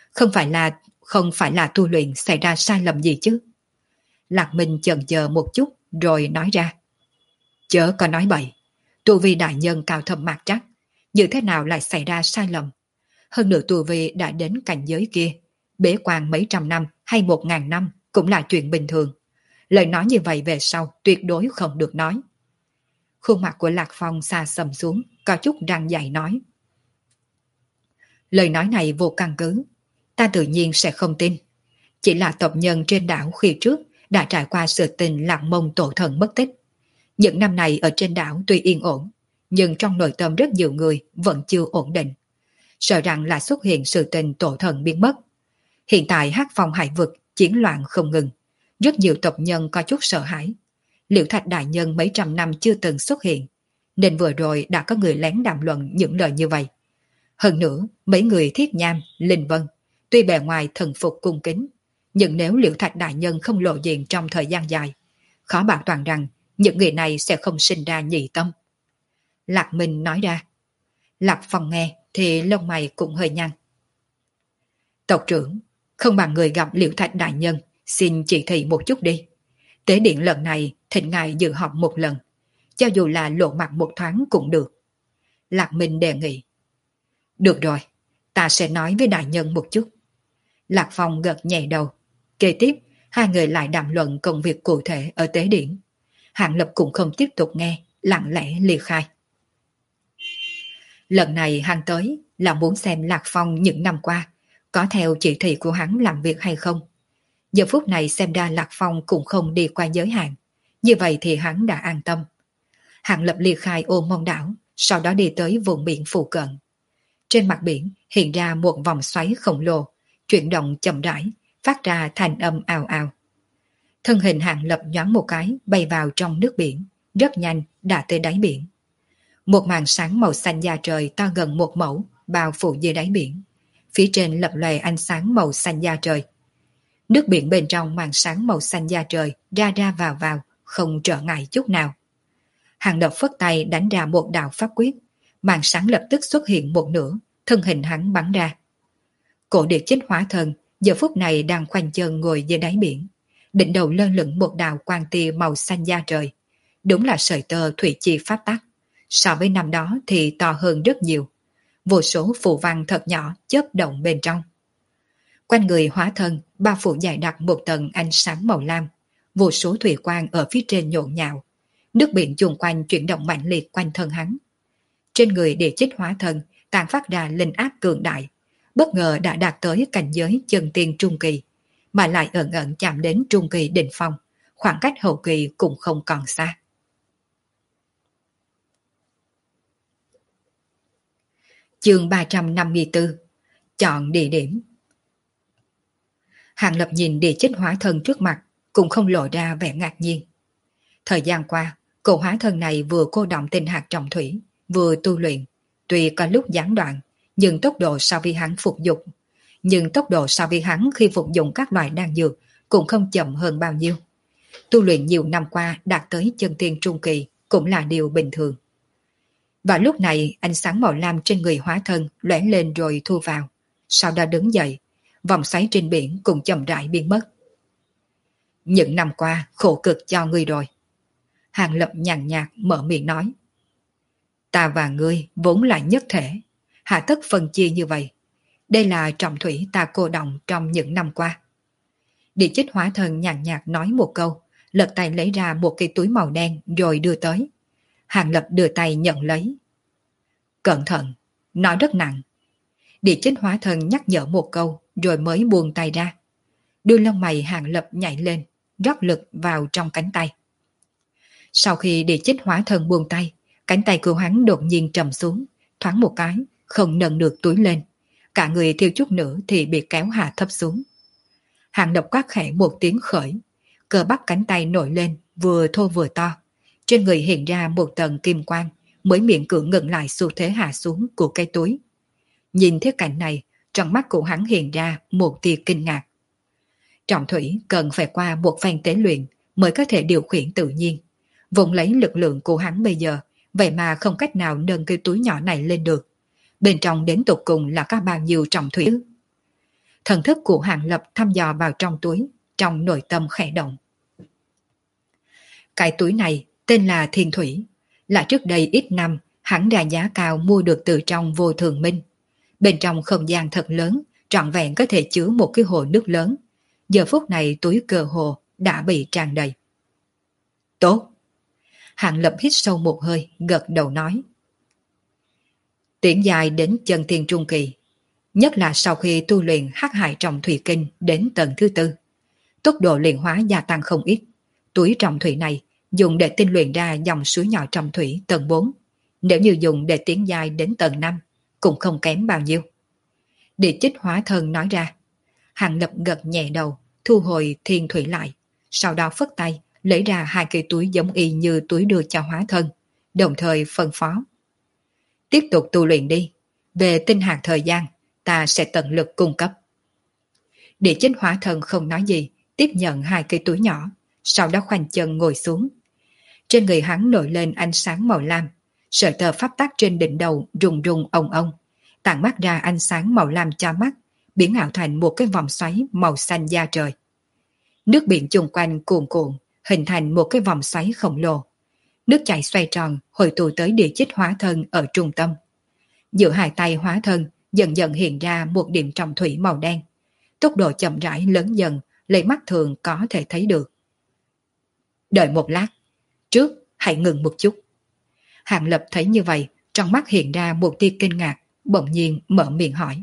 không phải là tu luyện xảy ra sai lầm gì chứ? Lạc Minh chần chờ một chút rồi nói ra. Chớ có nói bậy, tu vi đại nhân cao thâm mạc trắc, như thế nào lại xảy ra sai lầm? Hơn nữa tu vi đã đến cảnh giới kia, bế quan mấy trăm năm hay 1000 năm cũng là chuyện bình thường. Lời nói như vậy về sau tuyệt đối không được nói. Khuôn mặt của Lạc Phong xa sầm xuống, có chút răng dày nói. Lời nói này vô căn cứ, ta tự nhiên sẽ không tin. Chỉ là tộc nhân trên đảo khi trước đã trải qua sự tình Lạc Mông tổ thần mất tích. Những năm này ở trên đảo tuy yên ổn, nhưng trong nội tâm rất nhiều người vẫn chưa ổn định. Sợ rằng lại xuất hiện sự tình tổ thần biến mất. Hiện tại Hắc Phong hải vực chiến loạn không ngừng, rất nhiều tộc nhân có chút sợ hãi. Liễu Thạch đại nhân mấy trăm năm chưa từng xuất hiện, nên vừa rồi đã có người lén đàm luận những lời như vậy. Hơn nữa, mấy người Thiết Nham, Linh Vân, tuy bề ngoài thần phục cung kính, nhưng nếu Liễu Thạch đại nhân không lộ diện trong thời gian dài, khó bảo toàn rằng những người này sẽ không sinh ra nhị tâm. Lạc Minh nói ra. Lạc Phong nghe thì lông mày cũng hơi nhăn. Tộc trưởng, không bằng người gặp Liễu Thạch đại nhân, xin chỉ thị một chút đi. Tế điện lần này thỉnh ngài dự họp một lần, cho dù là lộ mặt một thoáng cũng được. Lạc Minh đề nghị. Được rồi, ta sẽ nói với đại nhân một chút. Lạc Phong gật nhẹ đầu. Kế tiếp, hai người lại đàm luận công việc cụ thể ở tế điển. Hạng Lập cũng không tiếp tục nghe, lặng lẽ ly khai. Lần này hắn tới là muốn xem Lạc Phong những năm qua có theo chỉ thị của hắn làm việc hay không. Giờ phút này xem ra Lạc Phong cũng không đi qua giới hạn. Như vậy thì hắn đã an tâm. Hạng Lập ly khai Ô Môn đảo, sau đó đi tới vùng biển phụ cận. Trên mặt biển hiện ra một vòng xoáy khổng lồ, chuyển động chậm rãi, phát ra thanh âm ào ào. Thân hình Hạng Lập nhoáng một cái bay vào trong nước biển, rất nhanh đã tới đáy biển. Một màn sáng màu xanh da trời to gần một mẫu bao phủ dưới đáy biển. Phía trên lập lòe ánh sáng màu xanh da trời. Nước biển bên trong màn sáng màu xanh da trời ra ra vào, không trở ngại chút nào. Hàng Lập phất tay đánh ra một đạo pháp quyết, màn sáng lập tức xuất hiện một nửa, thân hình hắn bắn ra. Cổ điệp chích hóa thân giờ phút này đang khoanh chân ngồi dưới đáy biển, đỉnh đầu lơ lửng một đạo quang tia màu xanh da trời, đúng là sợi tơ thủy chi pháp tắc, so với năm đó thì to hơn rất nhiều. Vô số phù văn thật nhỏ chớp động bên trong. Quanh người hóa thân bao phủ dày đặc một tầng ánh sáng màu lam, vô số thủy quang ở phía trên nhộn nhạo, nước biển chung quanh chuyển động mạnh liệt quanh thân hắn. Trên người địa chích hóa thân tàn phát ra linh áp cường đại, bất ngờ đã đạt tới cảnh giới chân tiên trung kỳ, mà lại ẩn ẩn chạm đến trung kỳ đỉnh phong, khoảng cách hậu kỳ cũng không còn xa. Chương 354. Chọn địa điểm. Hạng Lập nhìn địa chích hóa thân trước mặt, cũng không lộ ra vẻ ngạc nhiên. Thời gian qua, cô hóa thân này vừa cô động tinh hạt trọng thủy, vừa tu luyện, tuy có lúc gián đoạn, nhưng tốc độ so với hắn khi phục dụng các loại đan dược cũng không chậm hơn bao nhiêu. Tu luyện nhiều năm qua đạt tới chân tiên trung kỳ cũng là điều bình thường. Và lúc này ánh sáng màu lam trên người hóa thân lóe lên rồi thu vào, sau đó đứng dậy, vòng xoáy trên biển cũng chậm rãi biến mất. Những năm qua khổ cực cho ngươi rồi. Hàng Lập nhàn nhạt mở miệng nói. Ta và ngươi vốn là nhất thể, hạ tất phân chia như vậy. Đây là trọng thủy ta cô động trong những năm qua. Địa chích hóa thân nhàn nhạt nói một câu, lật tay lấy ra một cái túi màu đen rồi đưa tới. Hàng Lập đưa tay nhận lấy. Cẩn thận, nó rất nặng. Địa chích hóa thân nhắc nhở một câu rồi mới buông tay ra. Đuôi lông mày Hàng Lập nhảy lên, rót lực vào trong cánh tay. Sau khi địa chích hóa thân buông tay, cánh tay của hắn đột nhiên trầm xuống, thoáng một cái, không nâng được túi lên. Cả người thiếu chút nữa thì bị kéo hạ thấp xuống. Hàng Lập quát khẽ một tiếng khởi, cơ bắp cánh tay nổi lên, vừa thô vừa to. Trên người hiện ra một tầng kim quang, mới miễn cưỡng ngừng lại xu thế hạ xuống của cái túi. Nhìn thấy cảnh này, trong mắt của hắn hiện ra một tia kinh ngạc. Trọng thủy cần phải qua một phen tế luyện mới có thể điều khiển tự nhiên. Vốn lấy lực lượng của hắn bây giờ, vậy mà không cách nào nâng cái túi nhỏ này lên được. Bên trong đến tột cùng là có bao nhiêu trọng thủy. Thần thức của Hàng Lập thăm dò vào trong túi, trong nội tâm khẽ động. Cái túi này tên là Thiên Thủy, là trước đây ít năm hắn ra giá cao mua được từ trong Vô Thường Minh. Bên trong không gian thật lớn, trọn vẹn có thể chứa một cái hồ nước lớn. Giờ phút này túi cơ hồ đã bị tràn đầy. Tốt! Hạng Lập hít sâu một hơi, gật đầu nói. Tiến dài đến chân thiên trung kỳ, nhất là sau khi tu luyện Hắc Hải Trọng Thủy Kinh đến tầng thứ 4. Tốc độ luyện hóa gia tăng không ít. Túi trọng thủy này dùng để tinh luyện ra dòng suối nhỏ trọng thủy tầng 4. Nếu như dùng để tiến dài đến tầng 5, cũng không kém bao nhiêu. Địa chích hóa thân nói ra. Hạng Lập gật nhẹ đầu, thu hồi thiên thủy lại, sau đó phất tay, lấy ra hai cây túi giống y như túi đưa cho hóa thân, đồng thời phân phó. Tiếp tục tu luyện đi, về tinh hạt thời gian, ta sẽ tận lực cung cấp. Địa chích hóa thân không nói gì, tiếp nhận hai cây túi nhỏ, sau đó khoanh chân ngồi xuống. Trên người hắn nổi lên ánh sáng màu lam, sợi tơ pháp tắc trên đỉnh đầu rung rung ong ong, tản mát ra ánh sáng màu lam cho mắt, biến ảo thành một cái vòng xoáy màu xanh da trời. Nước biển chung quanh cuồn cuộn, hình thành một cái vòng xoáy khổng lồ. nước chảy xoay tròn hội tụ tới địa chích hóa thân ở trung tâm. Giữa hai tay hóa thân dần dần hiện ra một điểm trọng thủy màu đen. Tốc độ chậm rãi lớn dần, lấy mắt thường có thể thấy được. Đợi một lát, trước hãy ngừng một chút. Hàng Lập thấy như vậy, trong mắt hiện ra một tia kinh ngạc, bỗng nhiên mở miệng hỏi.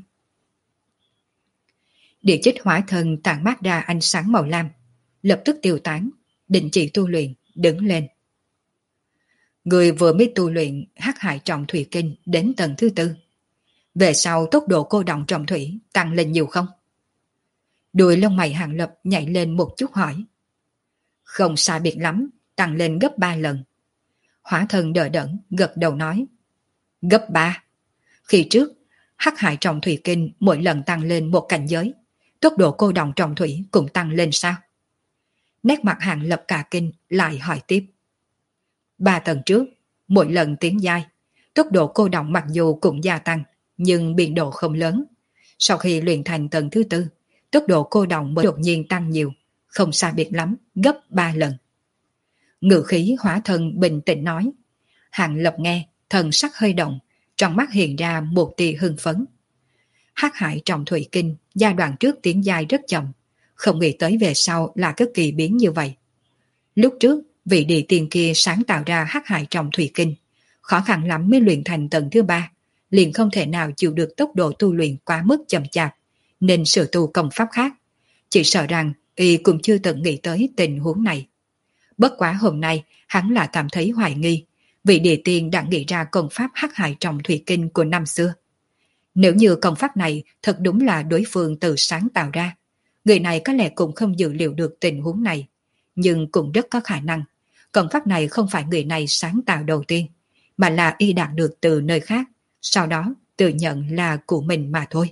Địa chích hóa thân tản mát ra ánh sáng màu lam, lập tức tiêu tán, đình chỉ tu luyện, đứng lên. Người vừa mới tu luyện Hắc Hải Trọng Thủy Kinh đến tầng thứ 4. Về sau tốc độ cô động trọng thủy tăng lên nhiều không? Đuôi lông mày Hàng Lập nhảy lên một chút hỏi. Không sai biệt lắm, tăng lên gấp 3 lần. Hóa thân đờ đẫn gật đầu nói. Gấp 3. Khi trước, Hắc Hải Trọng Thủy Kinh mỗi lần tăng lên một cảnh giới, tốc độ cô động trọng thủy cũng tăng lên sao? Nét mặt Hàng Lập cả kinh lại hỏi tiếp. 3 tầng trước, mỗi lần tiến giai, tốc độ cô động mặc dù cũng gia tăng, nhưng biên độ không lớn. Sau khi luyện thành tầng thứ 4, tốc độ cô động mới đột nhiên tăng nhiều, không sai biệt lắm, gấp 3 lần. Ngự khí hóa thân bình tĩnh nói. Hàng Lập nghe, thần sắc hơi động, trong mắt hiện ra một tia hưng phấn. Hắc Hải Trọng Thủy Kinh giai đoạn trước tiến giai rất chậm, không nghĩ tới về sau là cái kỳ biến như vậy. Lúc trước, vị địa tiên kia sáng tạo ra Hắc Hải Trọng Thủy Kinh, khó khăn lắm mới luyện thành tầng thứ 3, liền không thể nào chịu được tốc độ tu luyện quá mức chậm chạp, nên sửa tu công pháp khác. Chỉ sợ rằng y cũng chưa từng nghĩ tới tình huống này. Bất quá hôm nay, hắn là cảm thấy hoài nghi, vị địa tiên đã nghĩ ra công pháp Hắc Hải Trọng Thủy Kinh của năm xưa. Nếu như công pháp này thật đúng là đối phương tự sáng tạo ra, người này có lẽ cũng không dự liệu được tình huống này, nhưng cũng rất có khả năng công pháp này không phải người này sáng tạo đầu tiên, mà là y đạt được từ nơi khác, sau đó tự nhận là của mình mà thôi.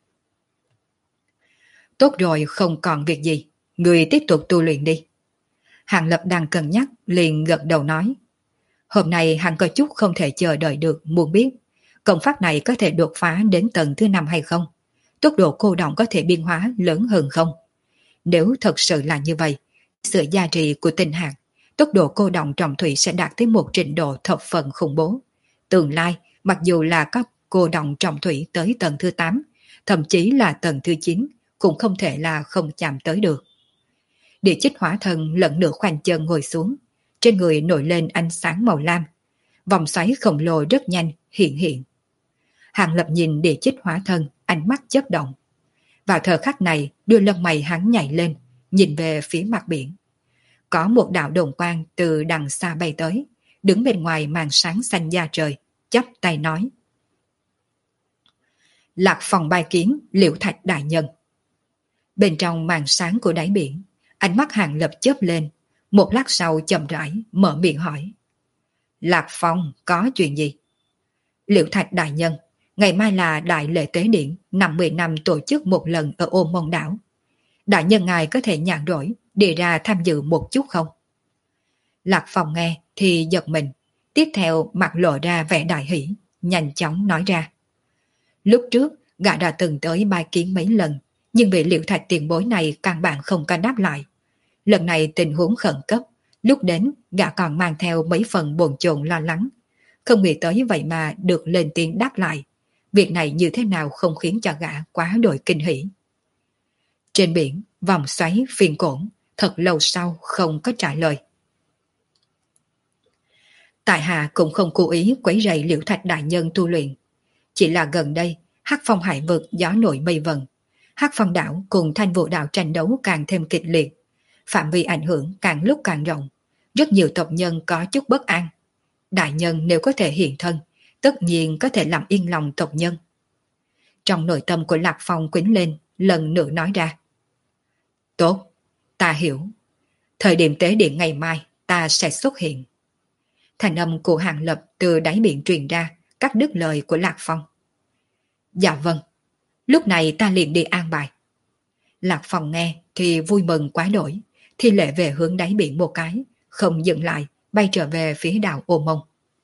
Tốt rồi, không còn việc gì, người tiếp tục tu luyện đi. Hàng Lập đang cân nhắc, liền gật đầu nói. Hôm nay hắn có chút không thể chờ đợi được, muốn biết công pháp này có thể đột phá đến tầng thứ 5 hay không? Tốc độ cô động có thể biên hóa lớn hơn không? Nếu thật sự là như vậy, sự gia trì của tinh hạt, tốc độ cô động trọng thủy sẽ đạt tới một trình độ thập phần khủng bố. Tương lai, mặc dù là các cô động trọng thủy tới tầng thứ 8, thậm chí là tầng thứ 9, cũng không thể là không chạm tới được. Địa chích hóa thân lần nữa khoanh chân ngồi xuống, trên người nổi lên ánh sáng màu lam. Vòng xoáy khổng lồ rất nhanh hiện. Hàng Lập nhìn địa chích hóa thân, ánh mắt chớp động. Vào thời khắc này, đuôi lông mày hắn nhảy lên, nhìn về phía mặt biển. Có một đạo đồng quang từ đằng xa bay tới, đứng bên ngoài màn sáng xanh da trời, chắp tay nói. Lạc Phong bài kiến, Liễu Thạch đại nhân. Bên trong màn sáng của đáy biển, ánh mắt Hàng Lập chớp lên, một lát sau chậm rãi mở miệng hỏi. Lạc Phong có chuyện gì? Liễu Thạch đại nhân, ngày mai là đại lễ tế điện 50 năm tổ chức một lần ở Ô Môn đảo. Đại nhân ngài có thể nhàn rỗi đi ra tham dự một chút không? Lạc Phong nghe thì giật mình, tiếp theo mặt lộ ra vẻ đại hỷ, nhanh chóng nói ra. Lúc trước, gã đã từng tới bài kiến mấy lần, nhưng bị Liễu Thạch tiền bối này căn bản không có đáp lại. Lần này tình huống khẩn cấp, lúc đến gã còn mang theo mấy phần bồn chồn lo lắng. Không nghĩ tới vậy mà được lên tiếng đáp lại. Việc này như thế nào không khiến cho gã quá đổi kinh hỉ. Trên biển, vòng xoáy phiền cổn, thật lâu sau không có trả lời. Tại hạ cũng không cố ý quấy rầy Liễu Thạch đại nhân tu luyện. Chỉ là gần đây, Hắc Phong hải vực gió nổi mây vần. Hắc Phong đảo cùng Thanh Vũ đảo tranh đấu càng thêm kịch liệt. Phạm vi ảnh hưởng càng lúc càng rộng. Rất nhiều tộc nhân có chút bất an. Đại nhân nếu có thể hiện thân, tất nhiên có thể làm yên lòng tộc nhân. Trong nội tâm của Lạc Phong quýnh lên, lần nữa nói ra. Tốt, ta hiểu. Thời điểm tế điện ngày mai, ta sẽ xuất hiện. Thành âm của Hàng Lập từ đáy biển truyền ra, cắt đứt lời của Lạc Phong. Dạ vâng, lúc này ta liền đi an bài. Lạc Phong nghe thì vui mừng quá đổi, thi lễ về hướng đáy biển một cái, không dừng lại, bay trở về phía đảo Ô Mông.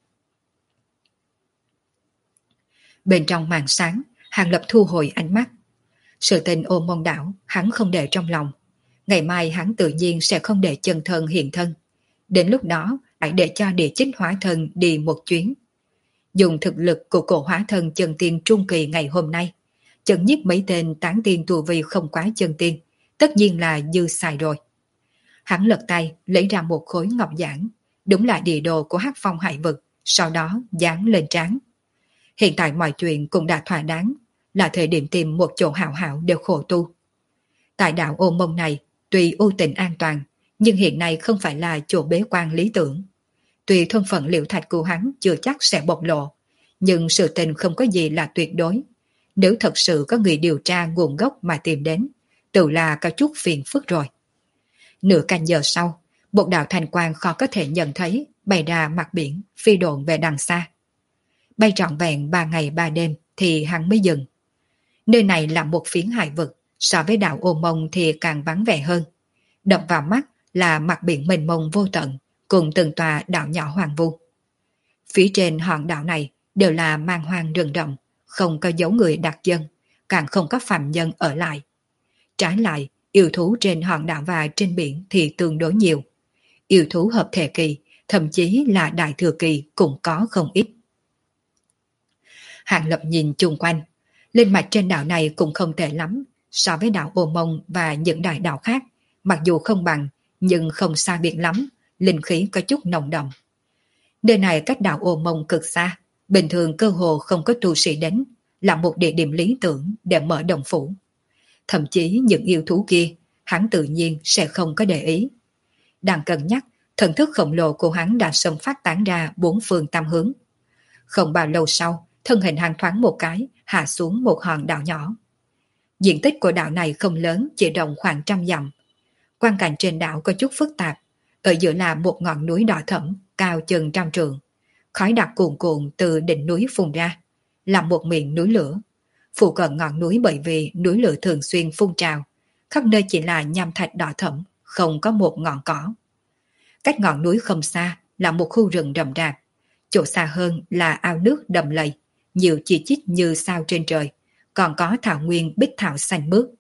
Bên trong màn sáng, Hàng Lập thu hồi ánh mắt. Sự tình Ô Mông đảo hắn không để trong lòng. Ngày mai hắn tự nhiên sẽ không để chân thân hiện thân. Đến lúc đó, phải để cho địa chích hóa thân đi một chuyến. Dùng thực lực của cổ hóa thân chân tiên trung kỳ ngày hôm nay, chấn nhiếp mấy tên tán tiên tu vi không quá chân tiên, tất nhiên là dư xài rồi. Hắn lật tay lấy ra một khối ngọc giản, đúng là địa đồ của Hắc Phong hải vực, sau đó dán lên trán. Hiện tại mọi chuyện cũng đã thỏa đáng, là thời điểm tìm một chỗ hảo hảo để khổ tu. Tại đảo Ô Mông này, tuy ưu tịnh an toàn, nhưng hiện nay không phải là chỗ bế quan lý tưởng. Tuy thân phận Liễu Thạch của hắn chưa chắc sẽ bộc lộ, nhưng sự tình không có gì là tuyệt đối. Nếu thật sự có người điều tra nguồn gốc mà tìm đến, tự là có chút phiền phức rồi. Nửa canh giờ sau, một đạo thành quang khó có thể nhận thấy bay ra mặt biển, phi độn về đằng xa. Bay trọn vẹn 3 ngày 3 đêm thì hắn mới dừng. Nơi này là một phiến hải vực, so với đảo Ô Mông thì càng vắng vẻ hơn. Đập vào mắt là mặt biển mênh mông vô tận, cùng từng tòa đảo nhỏ hoang vu. Phía trên hòn đảo này đều là man hoang rừng rậm, không có dấu người đặt chân, càng không có phạm nhân ở lại. Trái lại, yêu thú trên hòn đảo và trên biển thì tương đối nhiều. Yêu thú hợp thể kỳ, thậm chí là đại thừa kỳ cũng có không ít. Hàng Lập nhìn chung quanh, linh mạch trên đảo này cũng không tệ lắm, so với đảo Ô Mông và những đại đảo khác, mặc dù không bằng, nhưng không xa biệt lắm, linh khí có chút nồng đậm. Nơi này cách đảo Ô Mông cực xa, bình thường cơ hồ không có tu sĩ đến, là một địa điểm lý tưởng để mở động phủ. Thậm chí những yêu thú kia, hắn tự nhiên sẽ không có để ý. Đang cân nhắc, thần thức khổng lồ của hắn đã xâm phát tán ra 4 phương tam hướng. Không bao lâu sau, thân hình hắn thoáng một cái, hạ xuống một hòn đảo nhỏ. Diện tích của đảo này không lớn, chỉ rộng khoảng 100 dặm. Quang cảnh trên đảo có chút phức tạp, ở giữa là một ngọn núi đỏ thẫm, cao chừng 100 trượng. Khói đặc cuồn cuộn từ đỉnh núi phun ra, làm một miệng núi lửa. Phụ cận ngọn núi bởi vì núi lửa thường xuyên phun trào, khắp nơi chỉ là nham thạch đỏ thẫm, không có một ngọn cỏ. Cách ngọn núi không xa là một khu rừng rậm rạp, chỗ xa hơn là ao nước đầm lầy, nhiều chi chít như sao trên trời, còn có thảo nguyên bích thảo xanh mướt.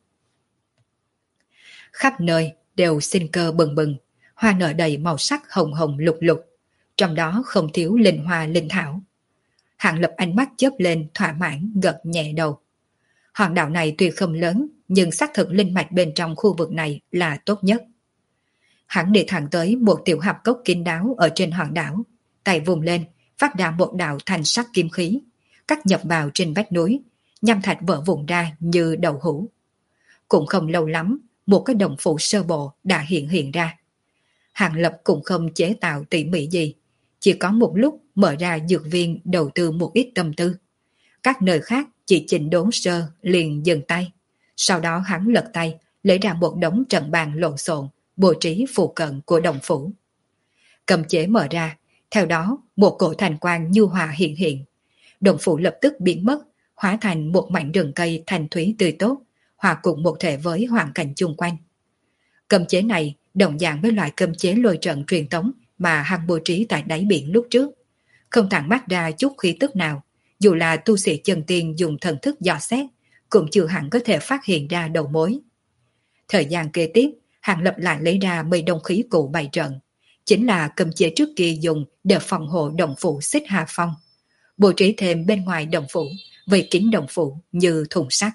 Khắp nơi đều sinh cơ bừng bừng, hoa nở đầy màu sắc hồng hồng lục lục, trong đó không thiếu linh hoa linh thảo. Hạng Lập ánh mắt chớp lên thỏa mãn gật nhẹ đầu. Hòn đảo này tuy không lớn, nhưng xác thực linh mạch bên trong khu vực này là tốt nhất. Hắn đi thẳng tới một tiểu hạp cốc kín đáo ở trên hòn đảo, tay vùng lên, phát ra một đạo thanh sắc kim khí, cắt nhập vào trên vách núi, nham thạch vỡ vụn ra như đậu hũ. Cũng không lâu lắm, một cái đồng phủ sơ bộ đã hiện ra. Hạng Lập cũng không chế tạo tỉ mỉ gì, chỉ có một lúc mở ra dược viên đầu tư một ít tâm tư. Các nơi khác chỉ chỉnh đốn sơ liền dừng tay. Sau đó hắn lật tay, lấy ra một đống trận bàn lộn xộn, bố trí phụ cận của đồng phủ. Cầm chế mở ra, theo đó một cổ thành quang nhu hòa hiện. Đồng phủ lập tức biến mất, hóa thành một mảnh rừng cây thanh thúy tươi tốt, hòa cùng một thể với hoàn cảnh chung quanh. Cầm chế này đồng dạng với loại cầm chế lôi trận truyền tống mà hắn bố trí tại đáy biển lúc trước. Không tản mát ra chút khí tức nào, dù là tu sĩ chân tiên dùng thần thức dò xét, cũng chưa hẳn có thể phát hiện ra đầu mối. Thời gian kế tiếp, Hàng Lập lại lấy ra 10 đồng khí cụ bày trận, chính là cầm chế trước kia dùng để phòng hộ đồng phủ Xích Hà Phong. Bố trí thêm bên ngoài đồng phủ, vây kín đồng phủ như thùng sắt.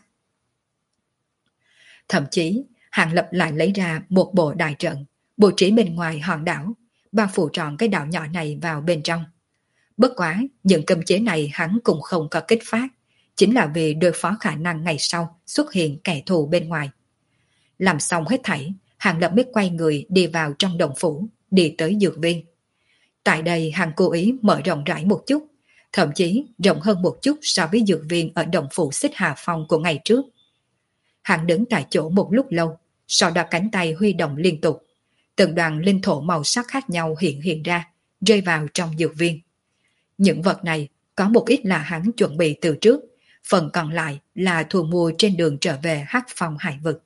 Thậm chí, Hàng Lập lại lấy ra một bộ đại trận, bố trí bên ngoài hòn đảo, bao phủ trọn cái đảo nhỏ này vào bên trong. Bất quá, những cấm chế này hắn cũng không có kích phát, chính là vì đối phó khả năng ngày sau xuất hiện kẻ thù bên ngoài. Làm xong hết thảy, Hàng Lập mới quay người đi vào trong đồng phủ, đi tới dược viên. Tại đây hắn cố ý mở rộng rãi một chút, thậm chí rộng hơn một chút so với dược viên ở đồng phủ Xích Hà Phong của ngày trước. Hắn đứng tại chỗ một lúc lâu, sau đó cánh tay huy động liên tục. Từng đoàn linh thổ màu sắc khác nhau hiện ra, rơi vào trong dược viên. Những vật này có một ít là hắn chuẩn bị từ trước, phần còn lại là thu mua trên đường trở về Hắc Phong hải vực.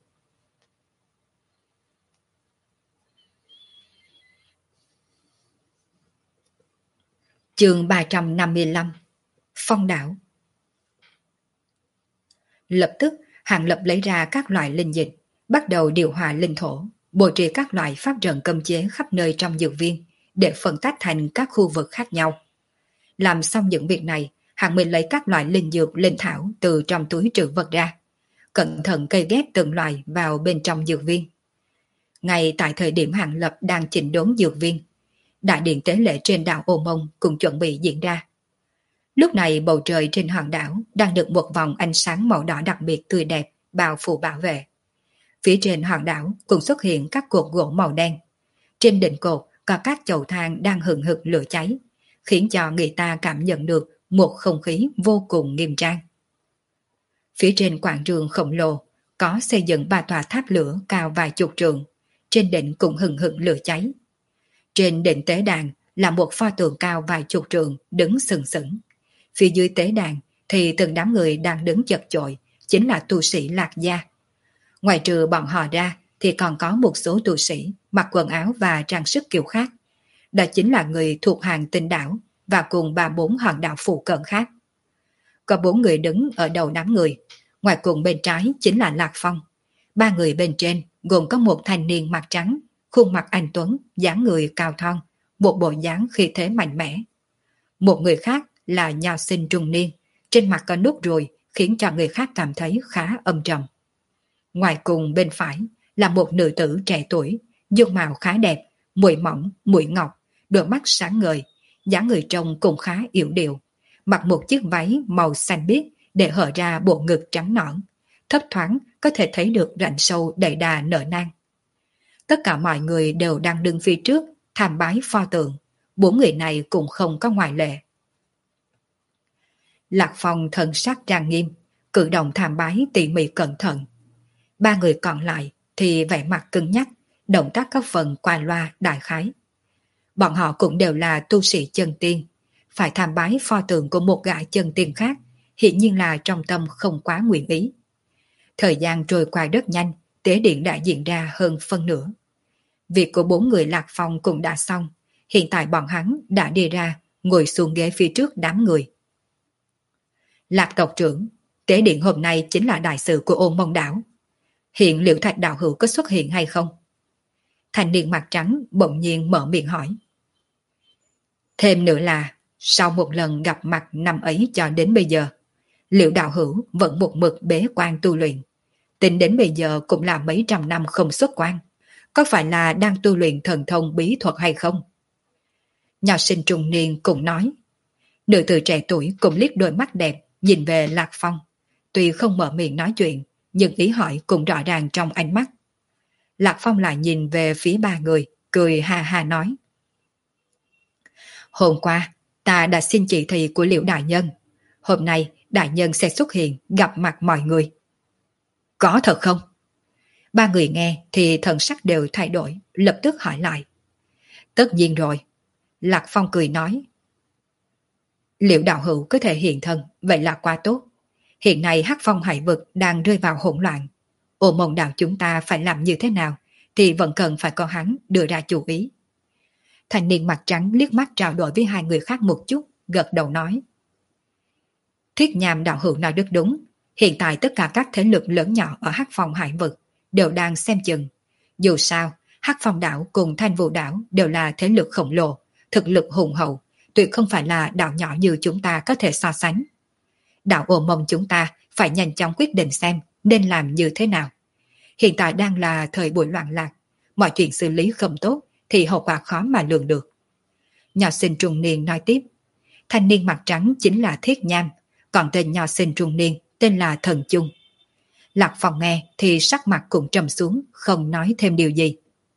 Chương 355 Phong đảo. Lập tức, Hàng Lập lấy ra các loại linh dịch, bắt đầu điều hòa linh thổ, bố trí các loại pháp trận cấm chế khắp nơi trong dược viên, để phân tách thành các khu vực khác nhau. Làm xong những việc này, hắn mới lấy các loại linh dược linh thảo từ trong túi trữ vật ra, cẩn thận cấy ghép từng loại vào bên trong dược viên. Ngay tại thời điểm Hàng Lập đang chỉnh đốn dược viên, đại điện tế lễ trên đảo Ô Mông cũng chuẩn bị diễn ra. Lúc này bầu trời trên hòn đảo đang được một vòng ánh sáng màu đỏ đặc biệt tươi đẹp bao phủ bảo vệ. Phía trên hòn đảo cũng xuất hiện các cột gỗ màu đen. Trên đỉnh cột có các chậu than đang hừng hực lửa cháy, khiến cho người ta cảm nhận được một không khí vô cùng nghiêm trang. Phía trên quảng trường khổng lồ có xây dựng 3 tòa tháp lửa cao vài chục trượng, trên đỉnh cũng hừng hực lửa cháy. Trên đỉnh tế đàn là một pho tượng cao vài chục trượng đứng sừng sững. Phía dưới tế đàn thì từng đám người đang đứng chật chội, chính là tu sĩ Lạc Gia. Ngoài trừ bọn họ ra thì còn có một số tu sĩ mặc quần áo và trang sức kiểu khác. Đó chính là người thuộc hàng Tinh đảo và cùng 3-4 hòn đảo phụ cận khác. Có 4 người đứng ở đầu đám người, ngoài cùng bên trái chính là Lạc Phong. 3 người bên trên gồm có một thanh niên mặt trắng, khuôn mặt anh tuấn, dáng người cao thon, một bộ dáng khí thế mạnh mẽ. Một người khác là nho sinh trung niên, trên mặt có nốt ruồi khiến cho người khác cảm thấy khá âm trầm. Ngoài cùng bên phải là một nữ tử trẻ tuổi, dung mạo khá đẹp, mũi mỏng, mũi ngọc, đôi mắt sáng ngời, dáng người trông cũng khá yểu điệu, mặc một chiếc váy màu xanh biếc để hở ra bộ ngực trắng nõn, thấp thoáng có thể thấy được rãnh sâu đầy đà nở nang. Tất cả mọi người đều đang đứng phía trước tham bái pho tượng, 4 người này cũng không có ngoại lệ. Lạc Phong thần sắc trang nghiêm, cử động tham bái tỉ mỉ cẩn thận. 3 người còn lại thì vẻ mặt cứng nhắc, động tác có phần qua loa đại khái. Bọn họ cũng đều là tu sĩ chân tiên, phải tham bái pho tượng của một gã chân tiên khác, hiển nhiên là trong tâm không quá nguyện ý. Thời gian trôi qua rất nhanh, tế điện đã diễn ra hơn phân nửa. Việc của 4 người Lạc Phong cũng đã xong, hiện tại bọn hắn đã đi ra, ngồi xuống ghế phía trước đám người. Lạc tộc trưởng, tế điện hôm nay chính là đại sự của Ôn Mông đảo. Hiện liệu Thạch đạo hữu có xuất hiện hay không? Thanh niên mặt trắng bỗng nhiên mở miệng hỏi. Thêm nữa là, sau một lần gặp mặt năm ấy cho đến bây giờ, liệu đạo hữu vẫn một mực bế quan tu luyện. Tính đến bây giờ cũng là mấy trăm năm không xuất quan. Có phải là đang tu luyện thần thông bí thuật hay không? Nho sinh trung niên cũng nói. Nữ tử trẻ tuổi cũng liếc đôi mắt đẹp nhìn về Lạc Phong. Tuy không mở miệng nói chuyện, nhưng ý hỏi cũng rõ ràng trong ánh mắt. Lạc Phong lại nhìn về phía 3 người, cười ha ha nói. Hôm qua, ta đã xin chỉ thị của Liễu đại nhân. Hôm nay, đại nhân sẽ xuất hiện gặp mặt mọi người. Có thật không? 3 người nghe thì thần sắc đều thay đổi, lập tức hỏi lại. Tất nhiên rồi. Lạc Phong cười nói. Liễu đạo hữu có thể hiện thân, vậy là quá tốt. Hiện nay Hắc Phong hải vực đang rơi vào hỗn loạn. Ô Mông đảo chúng ta phải làm như thế nào thì vẫn cần phải có hắn đưa ra chủ ý. Thanh niên mặt trắng liếc mắt trao đổi với 2 người khác một chút, gật đầu nói. Thiết Nham đạo hữu nói rất đúng. Hiện tại tất cả các thế lực lớn nhỏ ở Hắc Phong hải vực đều đang xem chừng. Dù sao, Hắc Phong đảo cùng Thanh Vũ đảo đều là thế lực khổng lồ, thực lực hùng hậu, tuyệt không phải là đảo nhỏ như chúng ta có thể so sánh. Đảo Ô Mông chúng ta phải nhanh chóng quyết định xem nên làm như thế nào. Hiện tại đang là thời buổi loạn lạc, mọi chuyện xử lý không tốt thì hậu quả khó mà lường được. Nho sinh trung niên nói tiếp, thanh niên mặt trắng chính là Thiết Nham, còn tên nho sinh trung niên tên là Thần Chung. Lạc Phong nghe thì sắc mặt cũng trầm xuống, không nói thêm điều gì.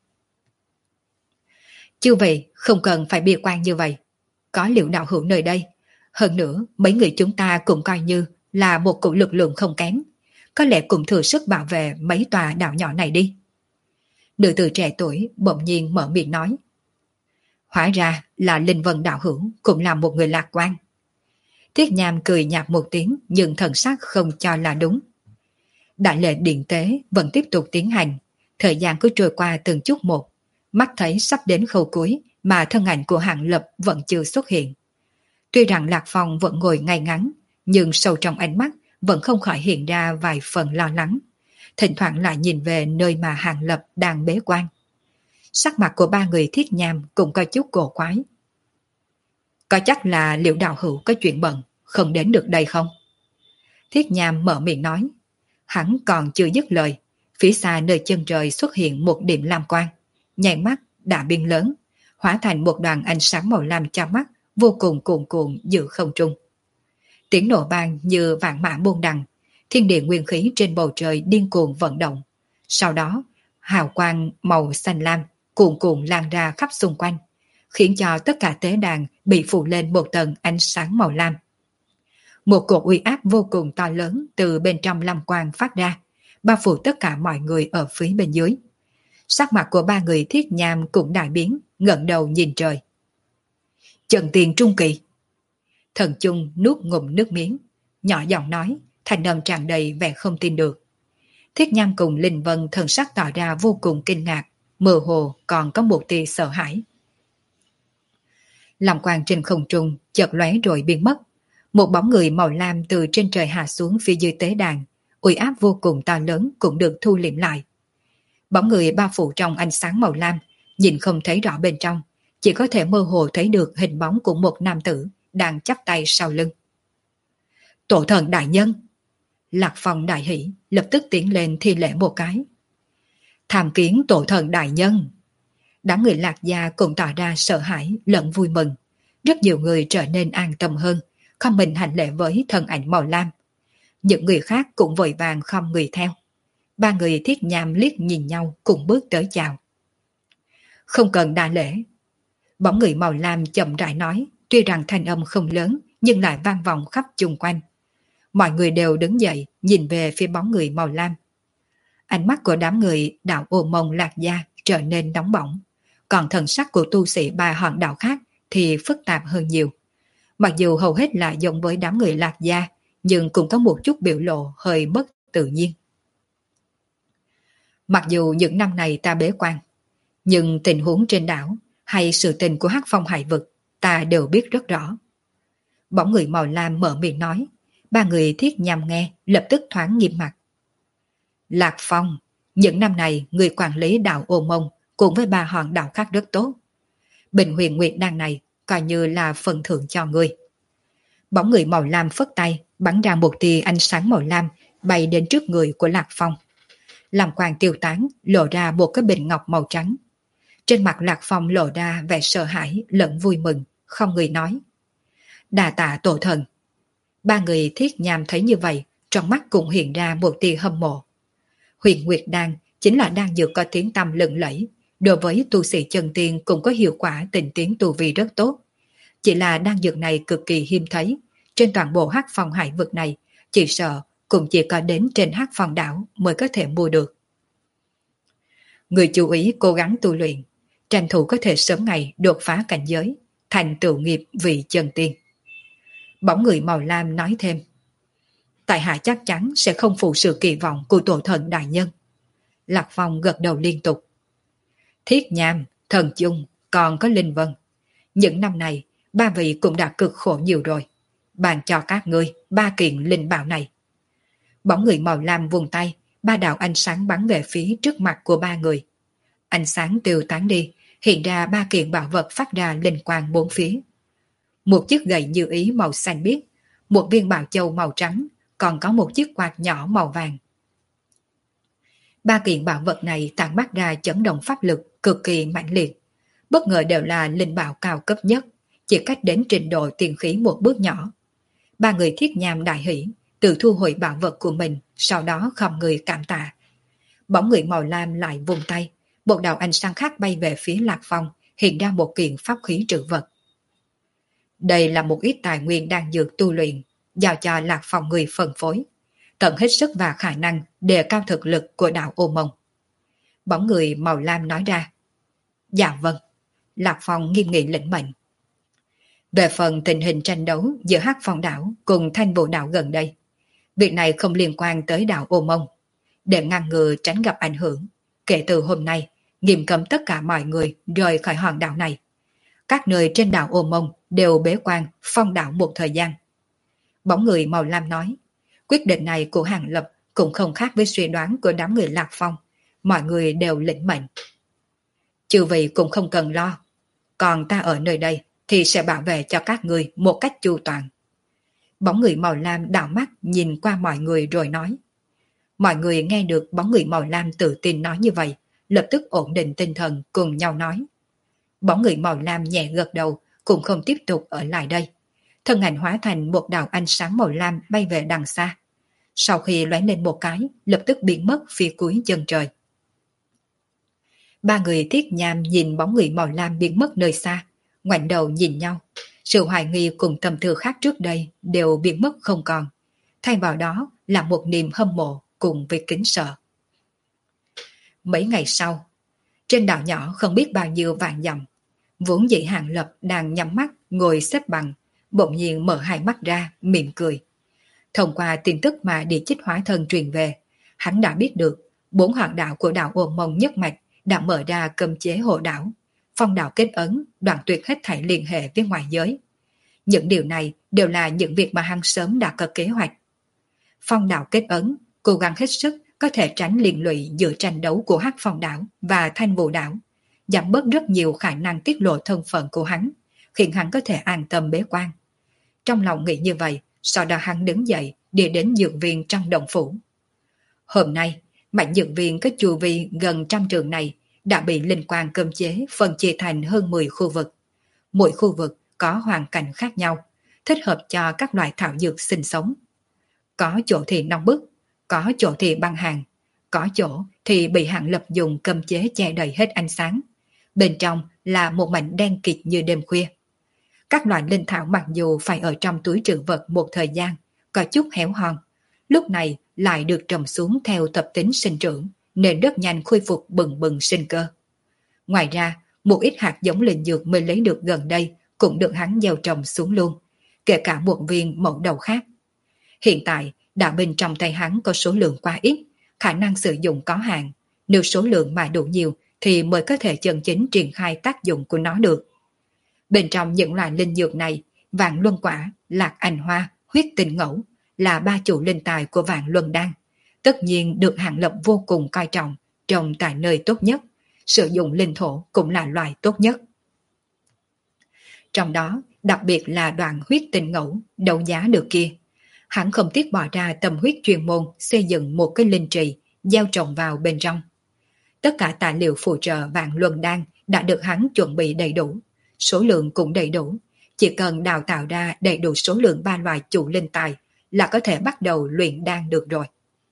Chư vị không cần phải bi quan như vậy, có Liễu đạo hữu nơi đây. Hơn nữa, mấy người chúng ta cũng coi như là một cụm lực lượng không kém, có lẽ cũng thừa sức bảo vệ mấy tòa đảo nhỏ này đi. Nữ tử trẻ tuổi bỗng nhiên mở miệng nói. Hóa ra là Linh Vân đạo hữu cũng là một người lạc quan. Thiết Nham cười nhạt một tiếng nhưng thần sắc không cho là đúng. Đại lễ điện tế vẫn tiếp tục tiến hành, thời gian cứ trôi qua từng chút một, mắt thấy sắp đến khâu cuối mà thân ảnh của Hạng Lập vẫn chưa xuất hiện. Tuy rằng Lạc Phong vẫn ngồi ngay ngắn, nhưng sâu trong ánh mắt vẫn không khỏi hiện ra vài phần lo lắng, thỉnh thoảng lại nhìn về nơi mà Hạng Lập đang bế quan. Sắc mặt của ba người Thiết Nham cũng có chút cổ quái. Có chắc là Liệu đạo hữu có chuyện bận, không đến được đây không? Thiết Nham mở miệng nói. Hắn còn chưa dứt lời, phía xa nơi chân trời xuất hiện một điểm lam quang, nhảy mắt đã biến lớn, hóa thành một đoàn ánh sáng màu lam cho mắt, vô cùng cuồn cuộn giữa không trung. Tiếng nổ vang như vạn mã buông đằng, thiên địa nguyên khí trên bầu trời điên cuồng vận động. Sau đó, hào quang màu xanh lam cuồn cuộn lan ra khắp xung quanh, khiến cho tất cả tế đàn bị phủ lên một tầng ánh sáng màu lam. Một cột uy áp vô cùng to lớn từ bên trong lam quang phát ra, bao phủ tất cả mọi người ở phía bên dưới. Sắc mặt của ba người Thiết Nham cũng đại biến, ngẩng đầu nhìn trời. Trận tiền trung kỳ. Thần Chung nuốt ngụm nước miếng, nhỏ giọng nói, thanh âm tràn đầy vẻ không tin được. Thiết Nham cùng Linh Vân thần sắc tỏ ra vô cùng kinh ngạc, mơ hồ còn có một tia sợ hãi. Lam quang trên không trung chợt lóe rồi biến mất. Một bóng người màu lam từ trên trời hạ xuống phía dưới tế đàn, uy áp vô cùng to lớn cũng được thu liệm lại. Bóng người bao phủ trong ánh sáng màu lam, nhìn không thấy rõ bên trong, chỉ có thể mơ hồ thấy được hình bóng của một nam tử đang chắp tay sau lưng. Tổ thần đại nhân! Lạc Phong đại hỉ, lập tức tiến lên thi lễ một cái. Tham kiến tổ thần đại nhân! Đám người Lạc gia cũng tỏ ra sợ hãi lẫn vui mừng. Rất nhiều người trở nên an tâm hơn, không mình hành lễ với thần ảnh màu lam. Những người khác cũng vội vàng không người theo. Ba người Thiết Nham liếc nhìn nhau cùng bước tới chào. Không cần đa lễ. Bóng người màu lam chậm rãi nói, tuy rằng thanh âm không lớn nhưng lại vang vọng khắp chung quanh. Mọi người đều đứng dậy nhìn về phía bóng người màu lam. Ánh mắt của đám người đạo Ô Mông Lạc gia trở nên nóng bỏng, còn thần sắc của tu sĩ ba hòn đạo khác thì phức tạp hơn nhiều. Mặc dù hầu hết là giống với đám người Lạc gia, nhưng cũng có một chút biểu lộ hơi bất tự nhiên. Mặc dù những năm này ta bế quan, nhưng tình huống trên đảo hay sự tình của Hắc Phong hải vực ta đều biết rất rõ. Bóng người màu lam mở miệng nói, ba người Thiết Nham nghe lập tức thoáng nghiêm mặt. Lạc Phong, những năm này người quản lý đảo Ô Mông cùng với ba hòn đảo khác rất tốt. Bình huyền nguyệt đan này coi như là phần thưởng cho người. Bóng người màu lam phất tay, bắn ra một tia ánh sáng màu lam bay đến trước người của Lạc Phong. Làm quang tiêu tán, lộ ra một cái bình ngọc màu trắng. Trên mặt Lạc Phong lộ ra vẻ sợ hãi lẫn vui mừng, không người nói. Đà tạ tổ thần. Ba người Thiết Nham thấy như vậy, trong mắt cũng hiện ra một tia hâm mộ. Huyền Nguyệt Đan chính là đan dược có tiếng tăm lừng lẫy, đối với tu sĩ chân tiên cũng có hiệu quả tịnh tiến tu vi rất tốt. Chỉ là đan dược này cực kỳ hiếm thấy, trên toàn bộ Hắc Phong hải vực này, chỉ sợ cũng chỉ có đến trên Hắc Phong đảo mới có thể mua được. Người chú ý cố gắng tu luyện, tranh thủ có thể sớm ngày đột phá cảnh giới, thành tựu nghiệp vị chân tiên. Bóng người màu lam nói thêm. Tại hạ chắc chắn sẽ không phụ sự kỳ vọng của tổ thần đại nhân. Lạc Phong gật đầu liên tục. Thiết Nham, Thần Chung, còn có Linh Vân. Những năm này, ba vị cũng đã cực khổ nhiều rồi. Bàn cho các ngươi ba kiện linh bảo này. Bóng người màu lam vùng tay, ba đạo ánh sáng bắn về phía trước mặt của ba người. Ánh sáng tiêu tán đi, hiện ra ba kiện bảo vật phát ra linh quang bốn phía. Một chiếc gậy như ý màu xanh biếc, một viên bảo châu màu trắng, còn có một chiếc quạt nhỏ màu vàng. Ba kiện bảo vật này tản mát ra chấn động pháp lực cực kỳ mạnh liệt. Bất ngờ đều là linh bảo cao cấp nhất, chỉ cách đến trình độ tiền khí một bước nhỏ. Ba người Thiết Nham đại hỷ, tự thu hồi bảo vật của mình, sau đó không người cảm tạ. Bóng người màu lam lại vùng tay, một đạo ánh sáng khác bay về phía Lạc Phong, hiện ra một kiện pháp khí trữ vật. Đây là một ít tài nguyên đang dược tu luyện, giao cho Lạc Phong người phân phối, tận hết sức và khả năng đề cao thực lực của đạo Ô Mông. Bóng người màu lam nói ra. Dạ vâng. Lạc Phong nghiêm nghị lĩnh mệnh. Về phần tình hình tranh đấu giữa Hắc Phong đảo cùng Thanh Vũ đảo gần đây, việc này không liên quan tới đảo Ô Mông. Để ngăn ngừa tránh gặp ảnh hưởng, kể từ hôm nay, nghiêm cấm tất cả mọi người rời khỏi hòn đảo này. Các nơi trên đảo Ô Mông đều bế quan phong đảo một thời gian. Bóng người màu lam nói, quyết định này của Hàng Lập cũng không khác với suy đoán của đám người Lạc Phong. Mọi người đều lĩnh mệnh. Chư vị cũng không cần lo. Còn ta ở nơi đây thì sẽ bảo vệ cho các người một cách chu toàn. Bóng người màu lam đảo mắt nhìn qua mọi người rồi nói. Mọi người nghe được bóng người màu lam tự tin nói như vậy, lập tức ổn định tinh thần cùng nhau nói. Bóng người màu lam nhẹ gật đầu, cũng không tiếp tục ở lại đây. Thân ảnh hóa thành một đạo ánh sáng màu lam bay về đằng xa. Sau khi lóe lên một cái, lập tức biến mất phía cuối chân trời. Ba người Thiết Nham nhìn bóng người màu lam biến mất nơi xa, ngoảnh đầu nhìn nhau. Sự hoài nghi cùng tâm tư khác trước đây đều biến mất không còn. Thay vào đó là một niềm hâm mộ cùng với kính sợ. Mấy ngày sau, trên đảo nhỏ không biết bao nhiêu vạn dặm, vốn dĩ Hàng Lập đang nhắm mắt ngồi xếp bằng, bỗng nhiên mở hai mắt ra, mỉm cười. Thông qua tin tức mà Địa Chích hóa thân truyền về, hắn đã biết được 4 hòn đảo của đảo Ô Mông nhất mạch đã mở ra cấm chế hộ đảo, phong đảo kết ấn, đoạn tuyệt hết thảy liên hệ với ngoại giới. Những điều này đều là những việc mà hắn sớm đã có kế hoạch. Phong đảo kết ấn, cố gắng hết sức có thể tránh liên lụy giữa tranh đấu của Hắc Phong đảo và Thanh Vũ đảo, giảm bớt rất nhiều khả năng tiết lộ thân phận của hắn, khiến hắn có thể an tâm bế quan. Trong lòng nghĩ như vậy, sau đó hắn đứng dậy đi đến dược viên trong động phủ. Hôm nay, mảnh dược viên có chu vi gần trăm trường này đã bị linh quang cấm chế phân chia thành hơn 10 khu vực. Mỗi khu vực có hoàn cảnh khác nhau, thích hợp cho các loại thảo dược sinh sống. Có chỗ thì nóng bức, có chỗ thì băng hàng, có chỗ thì bị Hàng Lập dùng cấm chế che đầy hết ánh sáng. Bên trong là một mảnh đen kịt như đêm khuya. Các loại linh thảo mặc dù phải ở trong túi trữ vật một thời gian, có chút héo hon, lúc này lại được trồng xuống theo tập tính sinh trưởng, nên rất nhanh khôi phục bừng bừng sinh cơ. Ngoài ra, một ít hạt giống linh dược mới lấy được gần đây cũng được hắn gieo trồng xuống luôn, kể cả một viên mẫu đầu khác. Hiện tại, đạo binh trong tay hắn có số lượng quá ít, khả năng sử dụng có hạn. Nếu số lượng mà đủ nhiều thì mới có thể chân chính triển khai tác dụng của nó được. Bên trong những loại linh dược này, Vạn Luân Quả, Lạc Ảnh Hoa, Huyết Tinh Ngẫu là 3 chủ linh tài của Vạn Luân Đan. Tất nhiên được Hàng Lập vô cùng coi trọng, trồng tại nơi tốt nhất, sử dụng linh thổ cũng là loại tốt nhất. Trong đó, đặc biệt là đoạn Huyết Tinh Ngẫu đấu giá được kia. Hắn không tiếc bỏ ra tâm huyết chuyên môn xây dựng một cái linh trì, gieo trồng vào bên trong. Tất cả tài liệu phụ trợ Vạn Luân Đan đã được hắn chuẩn bị đầy đủ, số lượng cũng đầy đủ. Chỉ cần đào tạo ra đầy đủ số lượng 3 loại chủ linh tài là có thể bắt đầu luyện đan được rồi.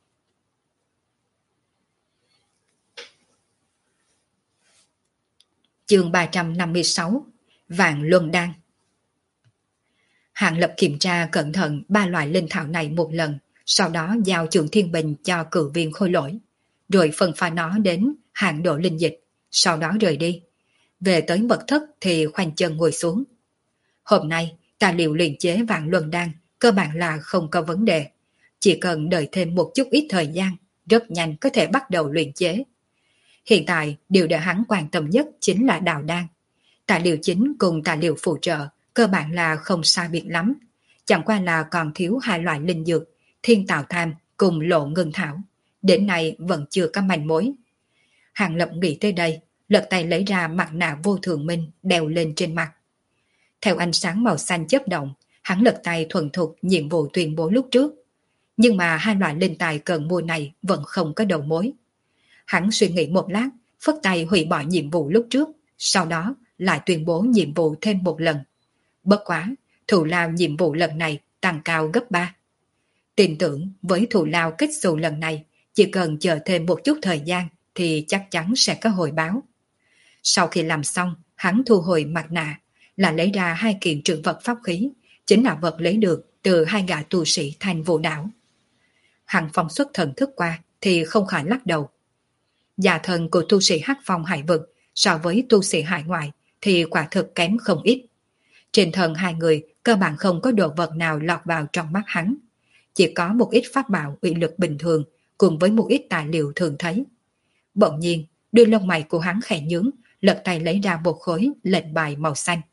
Chương 356 Vạn Luân Đan. Hàng Lập kiểm tra cẩn thận 3 loại linh thảo này một lần, sau đó giao Trường Thiên Bình cho cử viên Khôi Lỗi, rồi phân pha nó đến hạng độ linh dịch, sau đó rời đi. Về tới mật thất thì khoanh chân ngồi xuống. Hôm nay, tài liệu luyện chế Vạn Luân Đan cơ bản là không có vấn đề, chỉ cần đợi thêm một chút ít thời gian, rất nhanh có thể bắt đầu luyện chế. Hiện tại, điều để hắn quan tâm nhất chính là đào đan. Tài liệu chính cùng tài liệu phụ trợ cơ bản là không sai biệt lắm, chẳng qua là còn thiếu 2 loại linh dược, Thiên Tạo Tham cùng Lộ Ngân Thảo. Đến nay vẫn chưa có manh mối. Hàng Lập nghĩ tới đây, lật tay lấy ra mặt nạ vô thường minh đeo lên trên mặt. Theo ánh sáng màu xanh chớp động, hắn lật tay thuần thục nhiệm vụ tuyên bố lúc trước. Nhưng mà 2 loại linh tài cần mua này vẫn không có đầu mối. Hắn suy nghĩ một lát, phất tay hủy bỏ nhiệm vụ lúc trước, sau đó lại tuyên bố nhiệm vụ thêm một lần. Bất quá, thù lao nhiệm vụ lần này tăng cao gấp 3. Tin tưởng với thù lao kết xù lần này, chỉ cần chờ thêm một chút thời gian thì chắc chắn sẽ có hồi báo. Sau khi làm xong, hắn thu hồi mặt nạ, là lấy ra 2 kiện trữ vật pháp khí, chính là vật lấy được từ 2 gã tu sĩ Thanh Vũ đảo. Hắn phóng xuất thần thức qua thì không khỏi lắc đầu. Gia thần của tu sĩ Hắc Phong hải vực so với tu sĩ hải ngoại thì quả thực kém không ít. Trên thân 2 người cơ bản không có đồ vật nào lọt vào trong mắt hắn. Chỉ có một ít pháp bảo uy lực bình thường cùng với một ít tài liệu thường thấy. Bỗng nhiên, đuôi lông mày của hắn khẽ nhướng, lật tay lấy ra một khối lệnh bài màu xanh.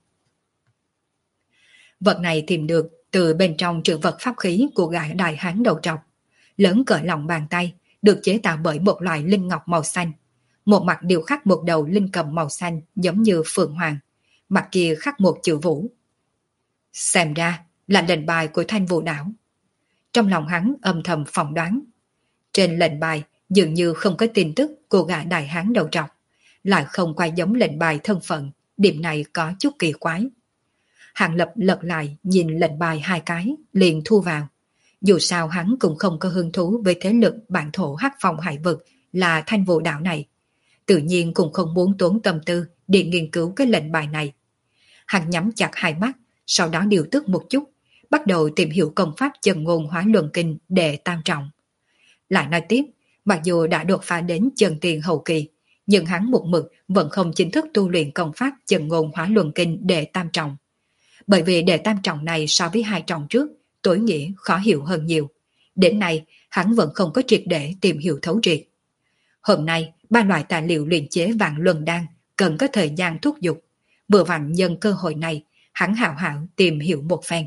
Vật này tìm được từ bên trong trữ vật pháp khí của gã đại hán đầu trọc. Lớn cỡ lòng bàn tay, được chế tạo bởi một loại linh ngọc màu xanh. một mặt điêu khắc một đầu linh cầm màu xanh giống như phượng hoàng, mặt kia khắc một chữ vũ. Xem ra là lệnh bài của Thanh Vũ Đảo. Trong lòng hắn âm thầm phỏng đoán. Trên lệnh bài dường như không có tin tức của gã đại hán đầu trọc, lại không quay giống lệnh bài thân phận, điểm này có chút kỳ quái. Hàng Lập lật lại nhìn lệnh bài hai cái, liền thu vào. Dù sao hắn cũng không có hứng thú với thế lực bản thổ hắc phong hải vực là Thanh Vũ Đảo này. Tự nhiên cũng không muốn tốn tâm tư để nghiên cứu cái lệnh bài này. Hắn nhắm chặt hai mắt, sau đó điều tức một chút, bắt đầu tìm hiểu công pháp chân ngôn hóa luân kinh để tam trọng. Lại nói tiếp, mặc dù đã đột phá đến chân tiền hậu kỳ, nhưng hắn một mực vẫn không chính thức tu luyện công pháp chân ngôn hóa luân kinh để tam trọng. Bởi vì đệ tam trọng này so với hai trọng trước, tối nghĩa khó hiểu hơn nhiều. Đến nay, hắn vẫn không có triệt để tìm hiểu thấu triệt. Hôm nay, ba loại tài liệu luyện chế vạn luân đan cần có thời gian thúc giục. Vừa vặn nhân cơ hội này, hắn hào hảo tìm hiểu một phen.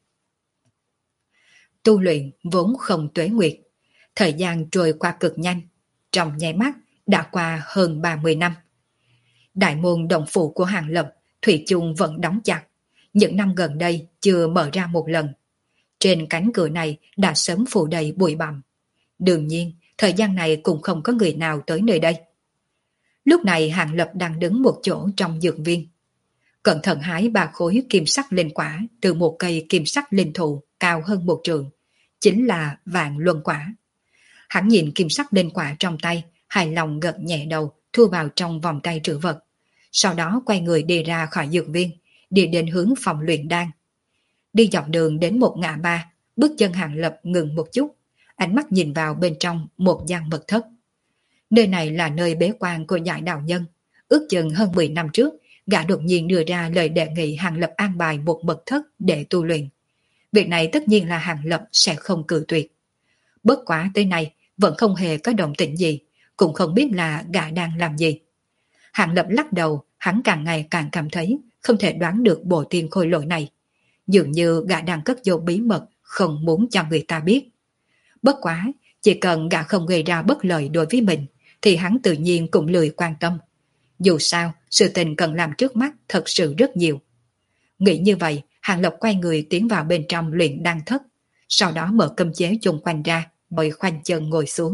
Tu luyện vốn không tuế nguyệt. Thời gian trôi qua cực nhanh. Trong nháy mắt, đã qua hơn 30 năm. Đại môn động phủ của Hàng Lập, thủy chung vẫn đóng chặt. Những năm gần đây chưa mở ra một lần. Trên cánh cửa này đã sớm phủ đầy bụi bặm. Đương nhiên, thời gian này cũng không có người nào tới nơi đây. Lúc này Hàng Lập đang đứng một chỗ trong dược viên. Cẩn thận hái 3 khối kim sắc linh quả từ một cây kim sắc linh thụ cao hơn 1 trượng, chính là vạn luân quả. Hắn nhìn kim sắc linh quả trong tay, hài lòng gật nhẹ đầu, thu vào trong vòng tay trữ vật. Sau đó quay người đi ra khỏi dược viên, đi đến hướng phòng luyện đan. Đi dọc đường đến một ngã ba, bước chân Hàng Lập ngừng một chút, ánh mắt nhìn vào bên trong một gian mật thất. Nơi này là nơi bế quan của Giải đạo nhân. Ước chừng hơn 10 năm trước, gã đột nhiên đưa ra lời đề nghị Hàng Lập an bài một mật thất để tu luyện. Việc này tất nhiên là Hàng Lập sẽ không cự tuyệt. Bất quá tới nay vẫn không hề có động tĩnh gì, cũng không biết là gã đang làm gì. Hàng Lập lắc đầu, hắn càng ngày càng cảm thấy không thể đoán được bộ tiên khôi lỗi này. Dường như gã đang cất giấu bí mật, không muốn cho người ta biết. Bất quá, chỉ cần gã không gây ra bất lợi đối với mình, thì hắn tự nhiên cũng lười quan tâm. Dù sao, sự tình cần làm trước mắt thật sự rất nhiều. Nghĩ như vậy, Hàng Lập quay người tiến vào bên trong luyện đan thất, sau đó mở cấm chế chung quanh ra, rồi khoanh chân ngồi xuống.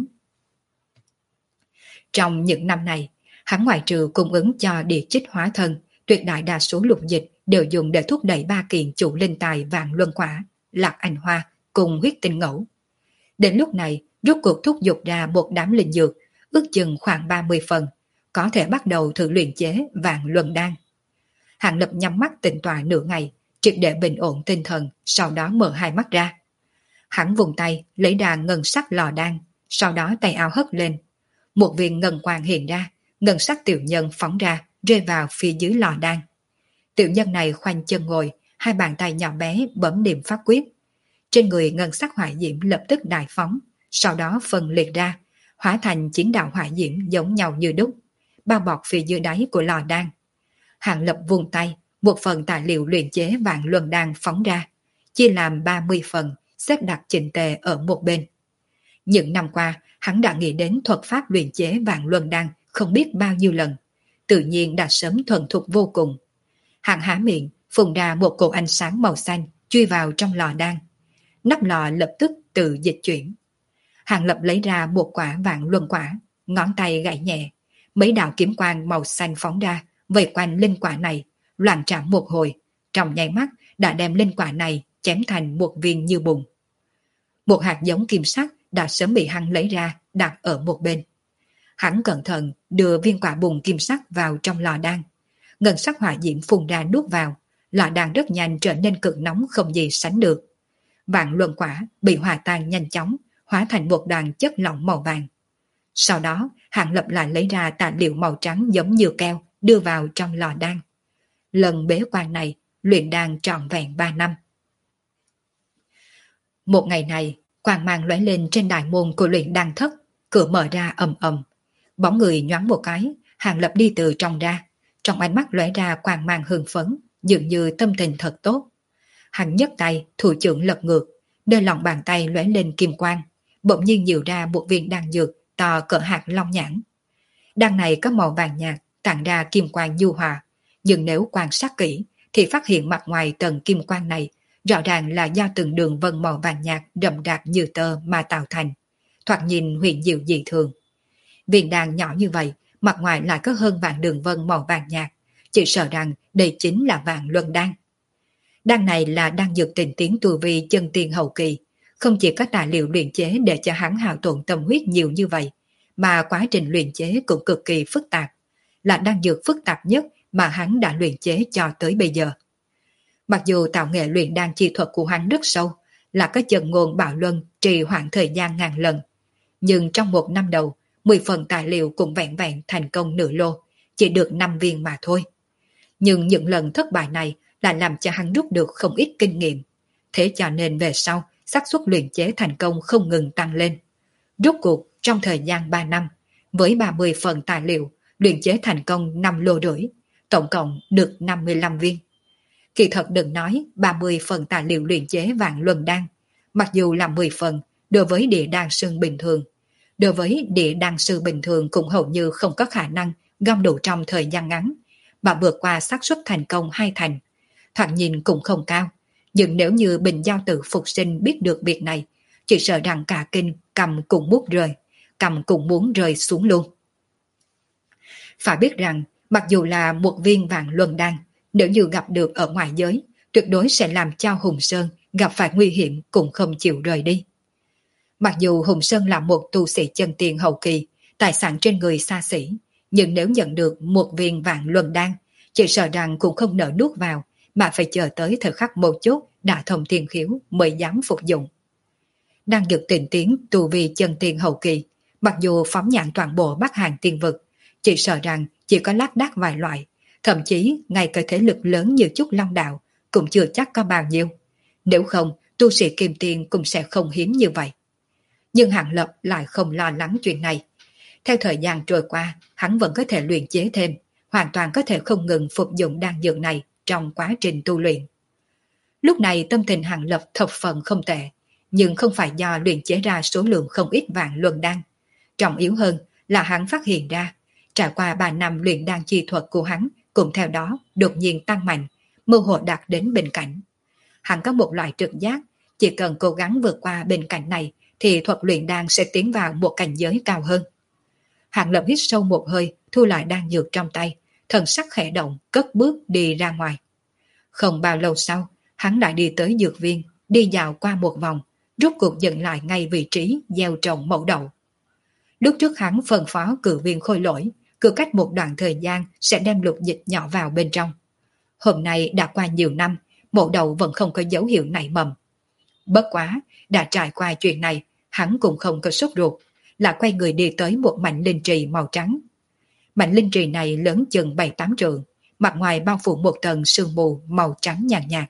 Trong những năm này, hắn ngoại trừ cung ứng cho địa chích hóa thân, tuyệt đại đa số lục dịch đều dùng để thúc đẩy 3 kiện chủ linh tài vạn luân quả, lạc ảnh hoa cùng huyết tinh ngẫu. Đến lúc này, rốt cuộc thúc giục ra một đám linh dược, ước chừng khoảng 30 phần, có thể bắt đầu thử luyện chế vạn luân đan. Hàng Lập nhắm mắt tĩnh tọa nửa ngày, triệt để bình ổn tinh thần, sau đó mở hai mắt ra. Hắn vùng tay lấy ra ngân sắc lò đan, sau đó tay áo hất lên. Một viên ngân quang hiện ra, ngân sắc tiểu nhân phóng ra, rơi vào phía dưới lò đan. Tiểu nhân này khoanh chân ngồi, hai bàn tay nhỏ bé bấm niệm pháp quyết. Trên người ngân sắc hỏa diễm lập tức đại phóng, sau đó phân liệt ra, hóa thành 9 đạo hỏa diễm giống nhau như đúc, bao bọc phía dưới đáy của lò đan. Hàng Lập vùng tay, một phần tài liệu luyện chế vạn luân đan phóng ra, chia làm 30 phần, xếp đặt chỉnh tề ở một bên. Những năm qua, hắn đã nghĩ đến thuật pháp luyện chế vạn luân đan không biết bao nhiêu lần, tự nhiên đã sớm thuần thục vô cùng. Hắn há miệng, phun ra một cột ánh sáng màu xanh, chui vào trong lò đan. Nắp lò lập tức tự dịch chuyển. Hàng Lập lấy ra một quả vạn luân quả, ngón tay gảy nhẹ, mấy đạo kiếm quang màu xanh phóng ra, vây quanh linh quả này, loạn trảm một hồi, trong nháy mắt đã đem linh quả này chém thành một viên như bùn. Một hạt giống kim sắc đã sớm bị hắn lấy ra, đặt ở một bên. Hắn cẩn thận đưa viên quả bùn kim sắc vào trong lò đan. Ngân sắc hỏa diễm phun ra nuốt vào, lò đan rất nhanh trở nên cực nóng không gì sánh được. Vạn luân quả bị hòa tan nhanh chóng, hóa thành một đoàn chất lỏng màu vàng. Sau đó, Hàng Lập lại lấy ra tài liệu màu trắng giống như keo, đưa vào trong lò đan. Lần bế quan này, luyện đan trọn vẹn 3 năm. Một ngày này, quang mang lóe lên trên đại môn của luyện đan thất, cửa mở ra ầm ầm. Bóng người nhoáng một cái, Hàng Lập đi từ trong ra, trong ánh mắt lóe ra quang mang hưng phấn, dường như tâm tình thật tốt. Hắn nhấc tay, thủ trưởng lật ngược, nơi lòng bàn tay lóe lên kim quang, bỗng nhiên nhiều ra một viên đan dược to cỡ hạt long nhãn. Đan này có màu vàng nhạt, tản ra kim quang nhu hòa, nhưng nếu quan sát kỹ thì phát hiện mặt ngoài tầng kim quang này rõ ràng là do từng đường vân màu vàng nhạt đậm đặc như tơ mà tạo thành, thoạt nhìn huyền diệu dị thường. Viên đan nhỏ như vậy, mặt ngoài lại có hơn vạn đường vân màu vàng nhạt, chỉ sợ rằng đây chính là vạn luân đan. Đan này là đan dược tình tiến tu vi chân tiên hậu kỳ, không chỉ có tài liệu luyện chế để cho hắn hao tổn tâm huyết nhiều như vậy, mà quá trình luyện chế cũng cực kỳ phức tạp, là đan dược phức tạp nhất mà hắn đã luyện chế cho tới bây giờ. Mặc dù tạo nghệ luyện đan chi thuật của hắn rất sâu, là có chân ngôn bạo luân trì hoãn thời gian ngàn lần, nhưng trong một năm đầu, 10 phần tài liệu cũng vẹn vẹn thành công nửa lô, chỉ được 5 viên mà thôi. Nhưng những lần thất bại này lại làm cho hắn rút được không ít kinh nghiệm, thế cho nên về sau, xác suất luyện chế thành công không ngừng tăng lên. Rốt cuộc, trong thời gian 3 năm, với 30 phần tài liệu, luyện chế thành công 5 lô rưỡi, tổng cộng được 55 viên. Kỳ thật đừng nói 30 phần tài liệu luyện chế vạn luân đan, mặc dù là 10 phần đối với địa đan sư bình thường, đối với địa đan sư bình thường cũng hầu như không có khả năng gom đủ trong thời gian ngắn, mà vượt qua xác suất thành công 2 thành. Thoạt nhìn cũng không cao, nhưng nếu như Bình Giao Tự phục sinh biết được việc này, chỉ sợ rằng cả kinh cầm cũng muốn rơi, cầm cũng muốn rơi xuống luôn. Phải biết rằng, mặc dù là một viên vạn luân đan, nếu như gặp được ở ngoài giới, tuyệt đối sẽ làm cho Hùng Sơn gặp phải nguy hiểm cũng không chịu rời đi. Mặc dù Hùng Sơn là một tu sĩ chân tiên hậu kỳ, tài sản trên người xa xỉ, nhưng nếu nhận được một viên vạn luân đan, chỉ sợ rằng cũng không nỡ nuốt vào, mà phải chờ tới thời khắc mấu chốt đã thông thiên khiếu mới dám phục dụng. Đang dược tình tiến tu vi chân tiên hậu kỳ, mặc dù phóng nhãn toàn bộ Bắc Hàn tiên vực, chỉ sợ rằng chỉ có lác đác vài loại, thậm chí ngay cả thế lực lớn như Trúc Long Đạo cũng chưa chắc có bao nhiêu. Nếu không, tu sĩ kim tiên cũng sẽ không hiếm như vậy. Nhưng Hạng Lập lại không lo lắng chuyện này. Theo thời gian trôi qua, hắn vẫn có thể luyện chế thêm, hoàn toàn có thể không ngừng phục dụng đan dược này trong quá trình tu luyện. Lúc này tâm tình Hạng Lập thập phần không tệ, nhưng không phải do luyện chế ra số lượng không ít vạn luân đan. Trọng yếu hơn là hắn phát hiện ra, trải qua 3 năm luyện đan chi thuật của hắn cũng theo đó đột nhiên tăng mạnh, mơ hồ đạt đến bình cảnh. Hắn có một loại trực giác, chỉ cần cố gắng vượt qua bình cảnh này thì thuật luyện đan sẽ tiến vào một cảnh giới cao hơn. Hạng Lập hít sâu một hơi, thu lại đan dược trong tay, thần sắc khẽ động, cất bước đi ra ngoài. Không bao lâu sau, hắn đã đi tới dược viên, đi dạo qua một vòng, rốt cuộc dừng lại ngay vị trí gieo trồng mẫu đậu. Lúc trước hắn phân phó cử viên Khôi Lỗi, cứ cách một đoạn thời gian sẽ đem lục dịch nhỏ vào bên trong. Hôm nay đã qua nhiều năm, mẫu đậu vẫn không có dấu hiệu nảy mầm. Bất quá, đã trải qua chuyện này, hắn cũng không có sốt ruột, là quay người đi tới một mảnh linh trì màu trắng. Mảnh linh trì này lớn chừng 7-8 trượng, mặt ngoài bao phủ một tầng sương mù màu trắng nhàn nhạt.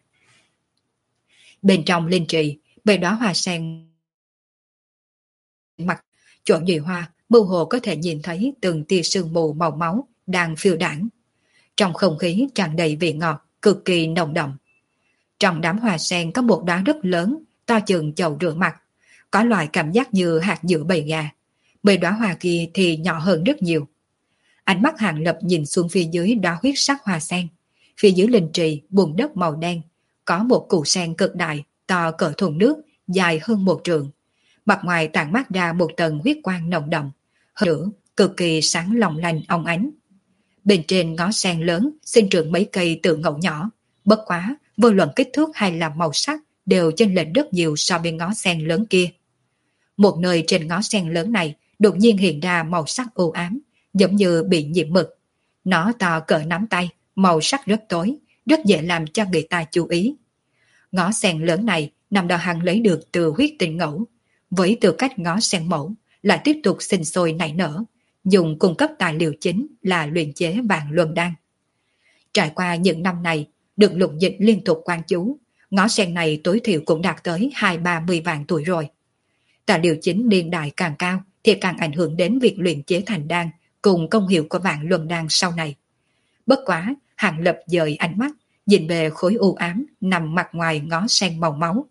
Bên trong linh trì, bề đóa hoa sen mặt, chỗ nhụy hoa, mơ hồ có thể nhìn thấy từng tia sương mù màu máu đang phiêu đãng. Trong không khí tràn đầy vị ngọt, cực kỳ nồng đậm. Trong đám hoa sen có một đóa rất lớn, to chừng chậu rửa mặt, có loại cảm giác như hạt giữa bầy gà. Bề đóa hoa kia thì nhỏ hơn rất nhiều. Ánh mắt Hạng Lập nhìn xuống phía dưới đóa huyết sắc hoa sen. Phía dưới linh trì, bùn đất màu đen, có một củ sen cực đại, to cỡ thùng nước, dài hơn 1 trượng. Mặt ngoài tản mát ra một tầng huyết quang nồng đậm, hơn nữa cực kỳ sáng long lanh óng ánh. Bên trên ngó sen lớn sinh trưởng mấy cây tự ngậu nhỏ, bất quá vô luận kích thước hay là màu sắc đều chênh lệch rất nhiều so với ngó sen lớn kia. Một nơi trên ngó sen lớn này đột nhiên hiện ra màu sắc u ám, giống như bị nhiễm mực. Nó to cỡ nắm tay, màu sắc rất tối, rất dễ làm cho người ta chú ý. Ngó sen lớn này nằm đó hắn lấy được từ huyết tinh ngẫu, với tư cách ngó sen mẫu, lại tiếp tục sinh sôi nảy nở, dùng cung cấp tài liệu chính là luyện chế vạn luân đan. Trải qua những năm này, được Lục Dịch liên tục quan chú, ngó sen này tối thiểu cũng đạt tới 20-30 vạn tuổi rồi. Tài liệu chính niên đại càng cao thì càng ảnh hưởng đến việc luyện chế thành đan cùng công hiệu của vạn luân đan sau này. Bất quá, Hạng Lập dời ánh mắt, nhìn về khối u ám nằm mặt ngoài ngó sen màu máu.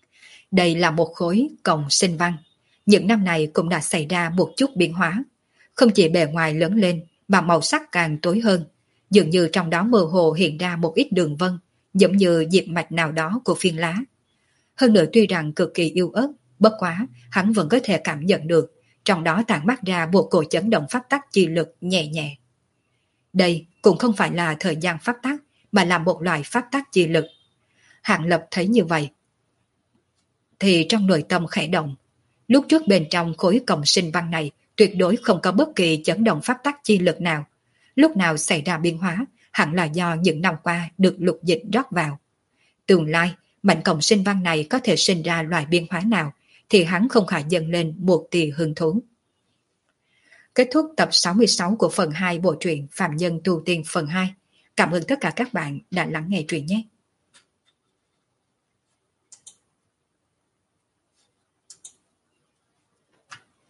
Đây là một khối cổng sinh văn. Những năm này cũng đã xảy ra một chút biến hóa. Không chỉ bề ngoài lớn lên mà màu sắc càng tối hơn, dường như trong đó mơ hồ hiện ra một ít đường vân, giống như diệp mạch nào đó của phiên lá. Hơn nữa tuy rằng cực kỳ yếu ớt, bất quá hắn vẫn có thể cảm nhận được, trong đó tản mát ra một cổ chấn động pháp tắc chi lực nhẹ nhẹ. Đây cũng không phải là thời gian pháp tắc, mà là một loại pháp tắc chi lực. Hạng Lập thấy như vậy, thì trong nội tâm khẽ động. Lúc trước bên trong khối cộng sinh văn này tuyệt đối không có bất kỳ chấn động pháp tắc chi lực nào. Lúc nào xảy ra biến hóa, hẳn là do những năm qua được lục dịch rót vào. Tương lai, mảnh cộng sinh văn này có thể sinh ra loại biến hóa nào, thì hắn không khỏi dâng lên một tia hứng thú. Kết thúc tập 66 của phần 2 bộ truyện Phạm Nhân Tu Tiên phần 2. Cảm ơn tất cả các bạn đã lắng nghe truyện nhé.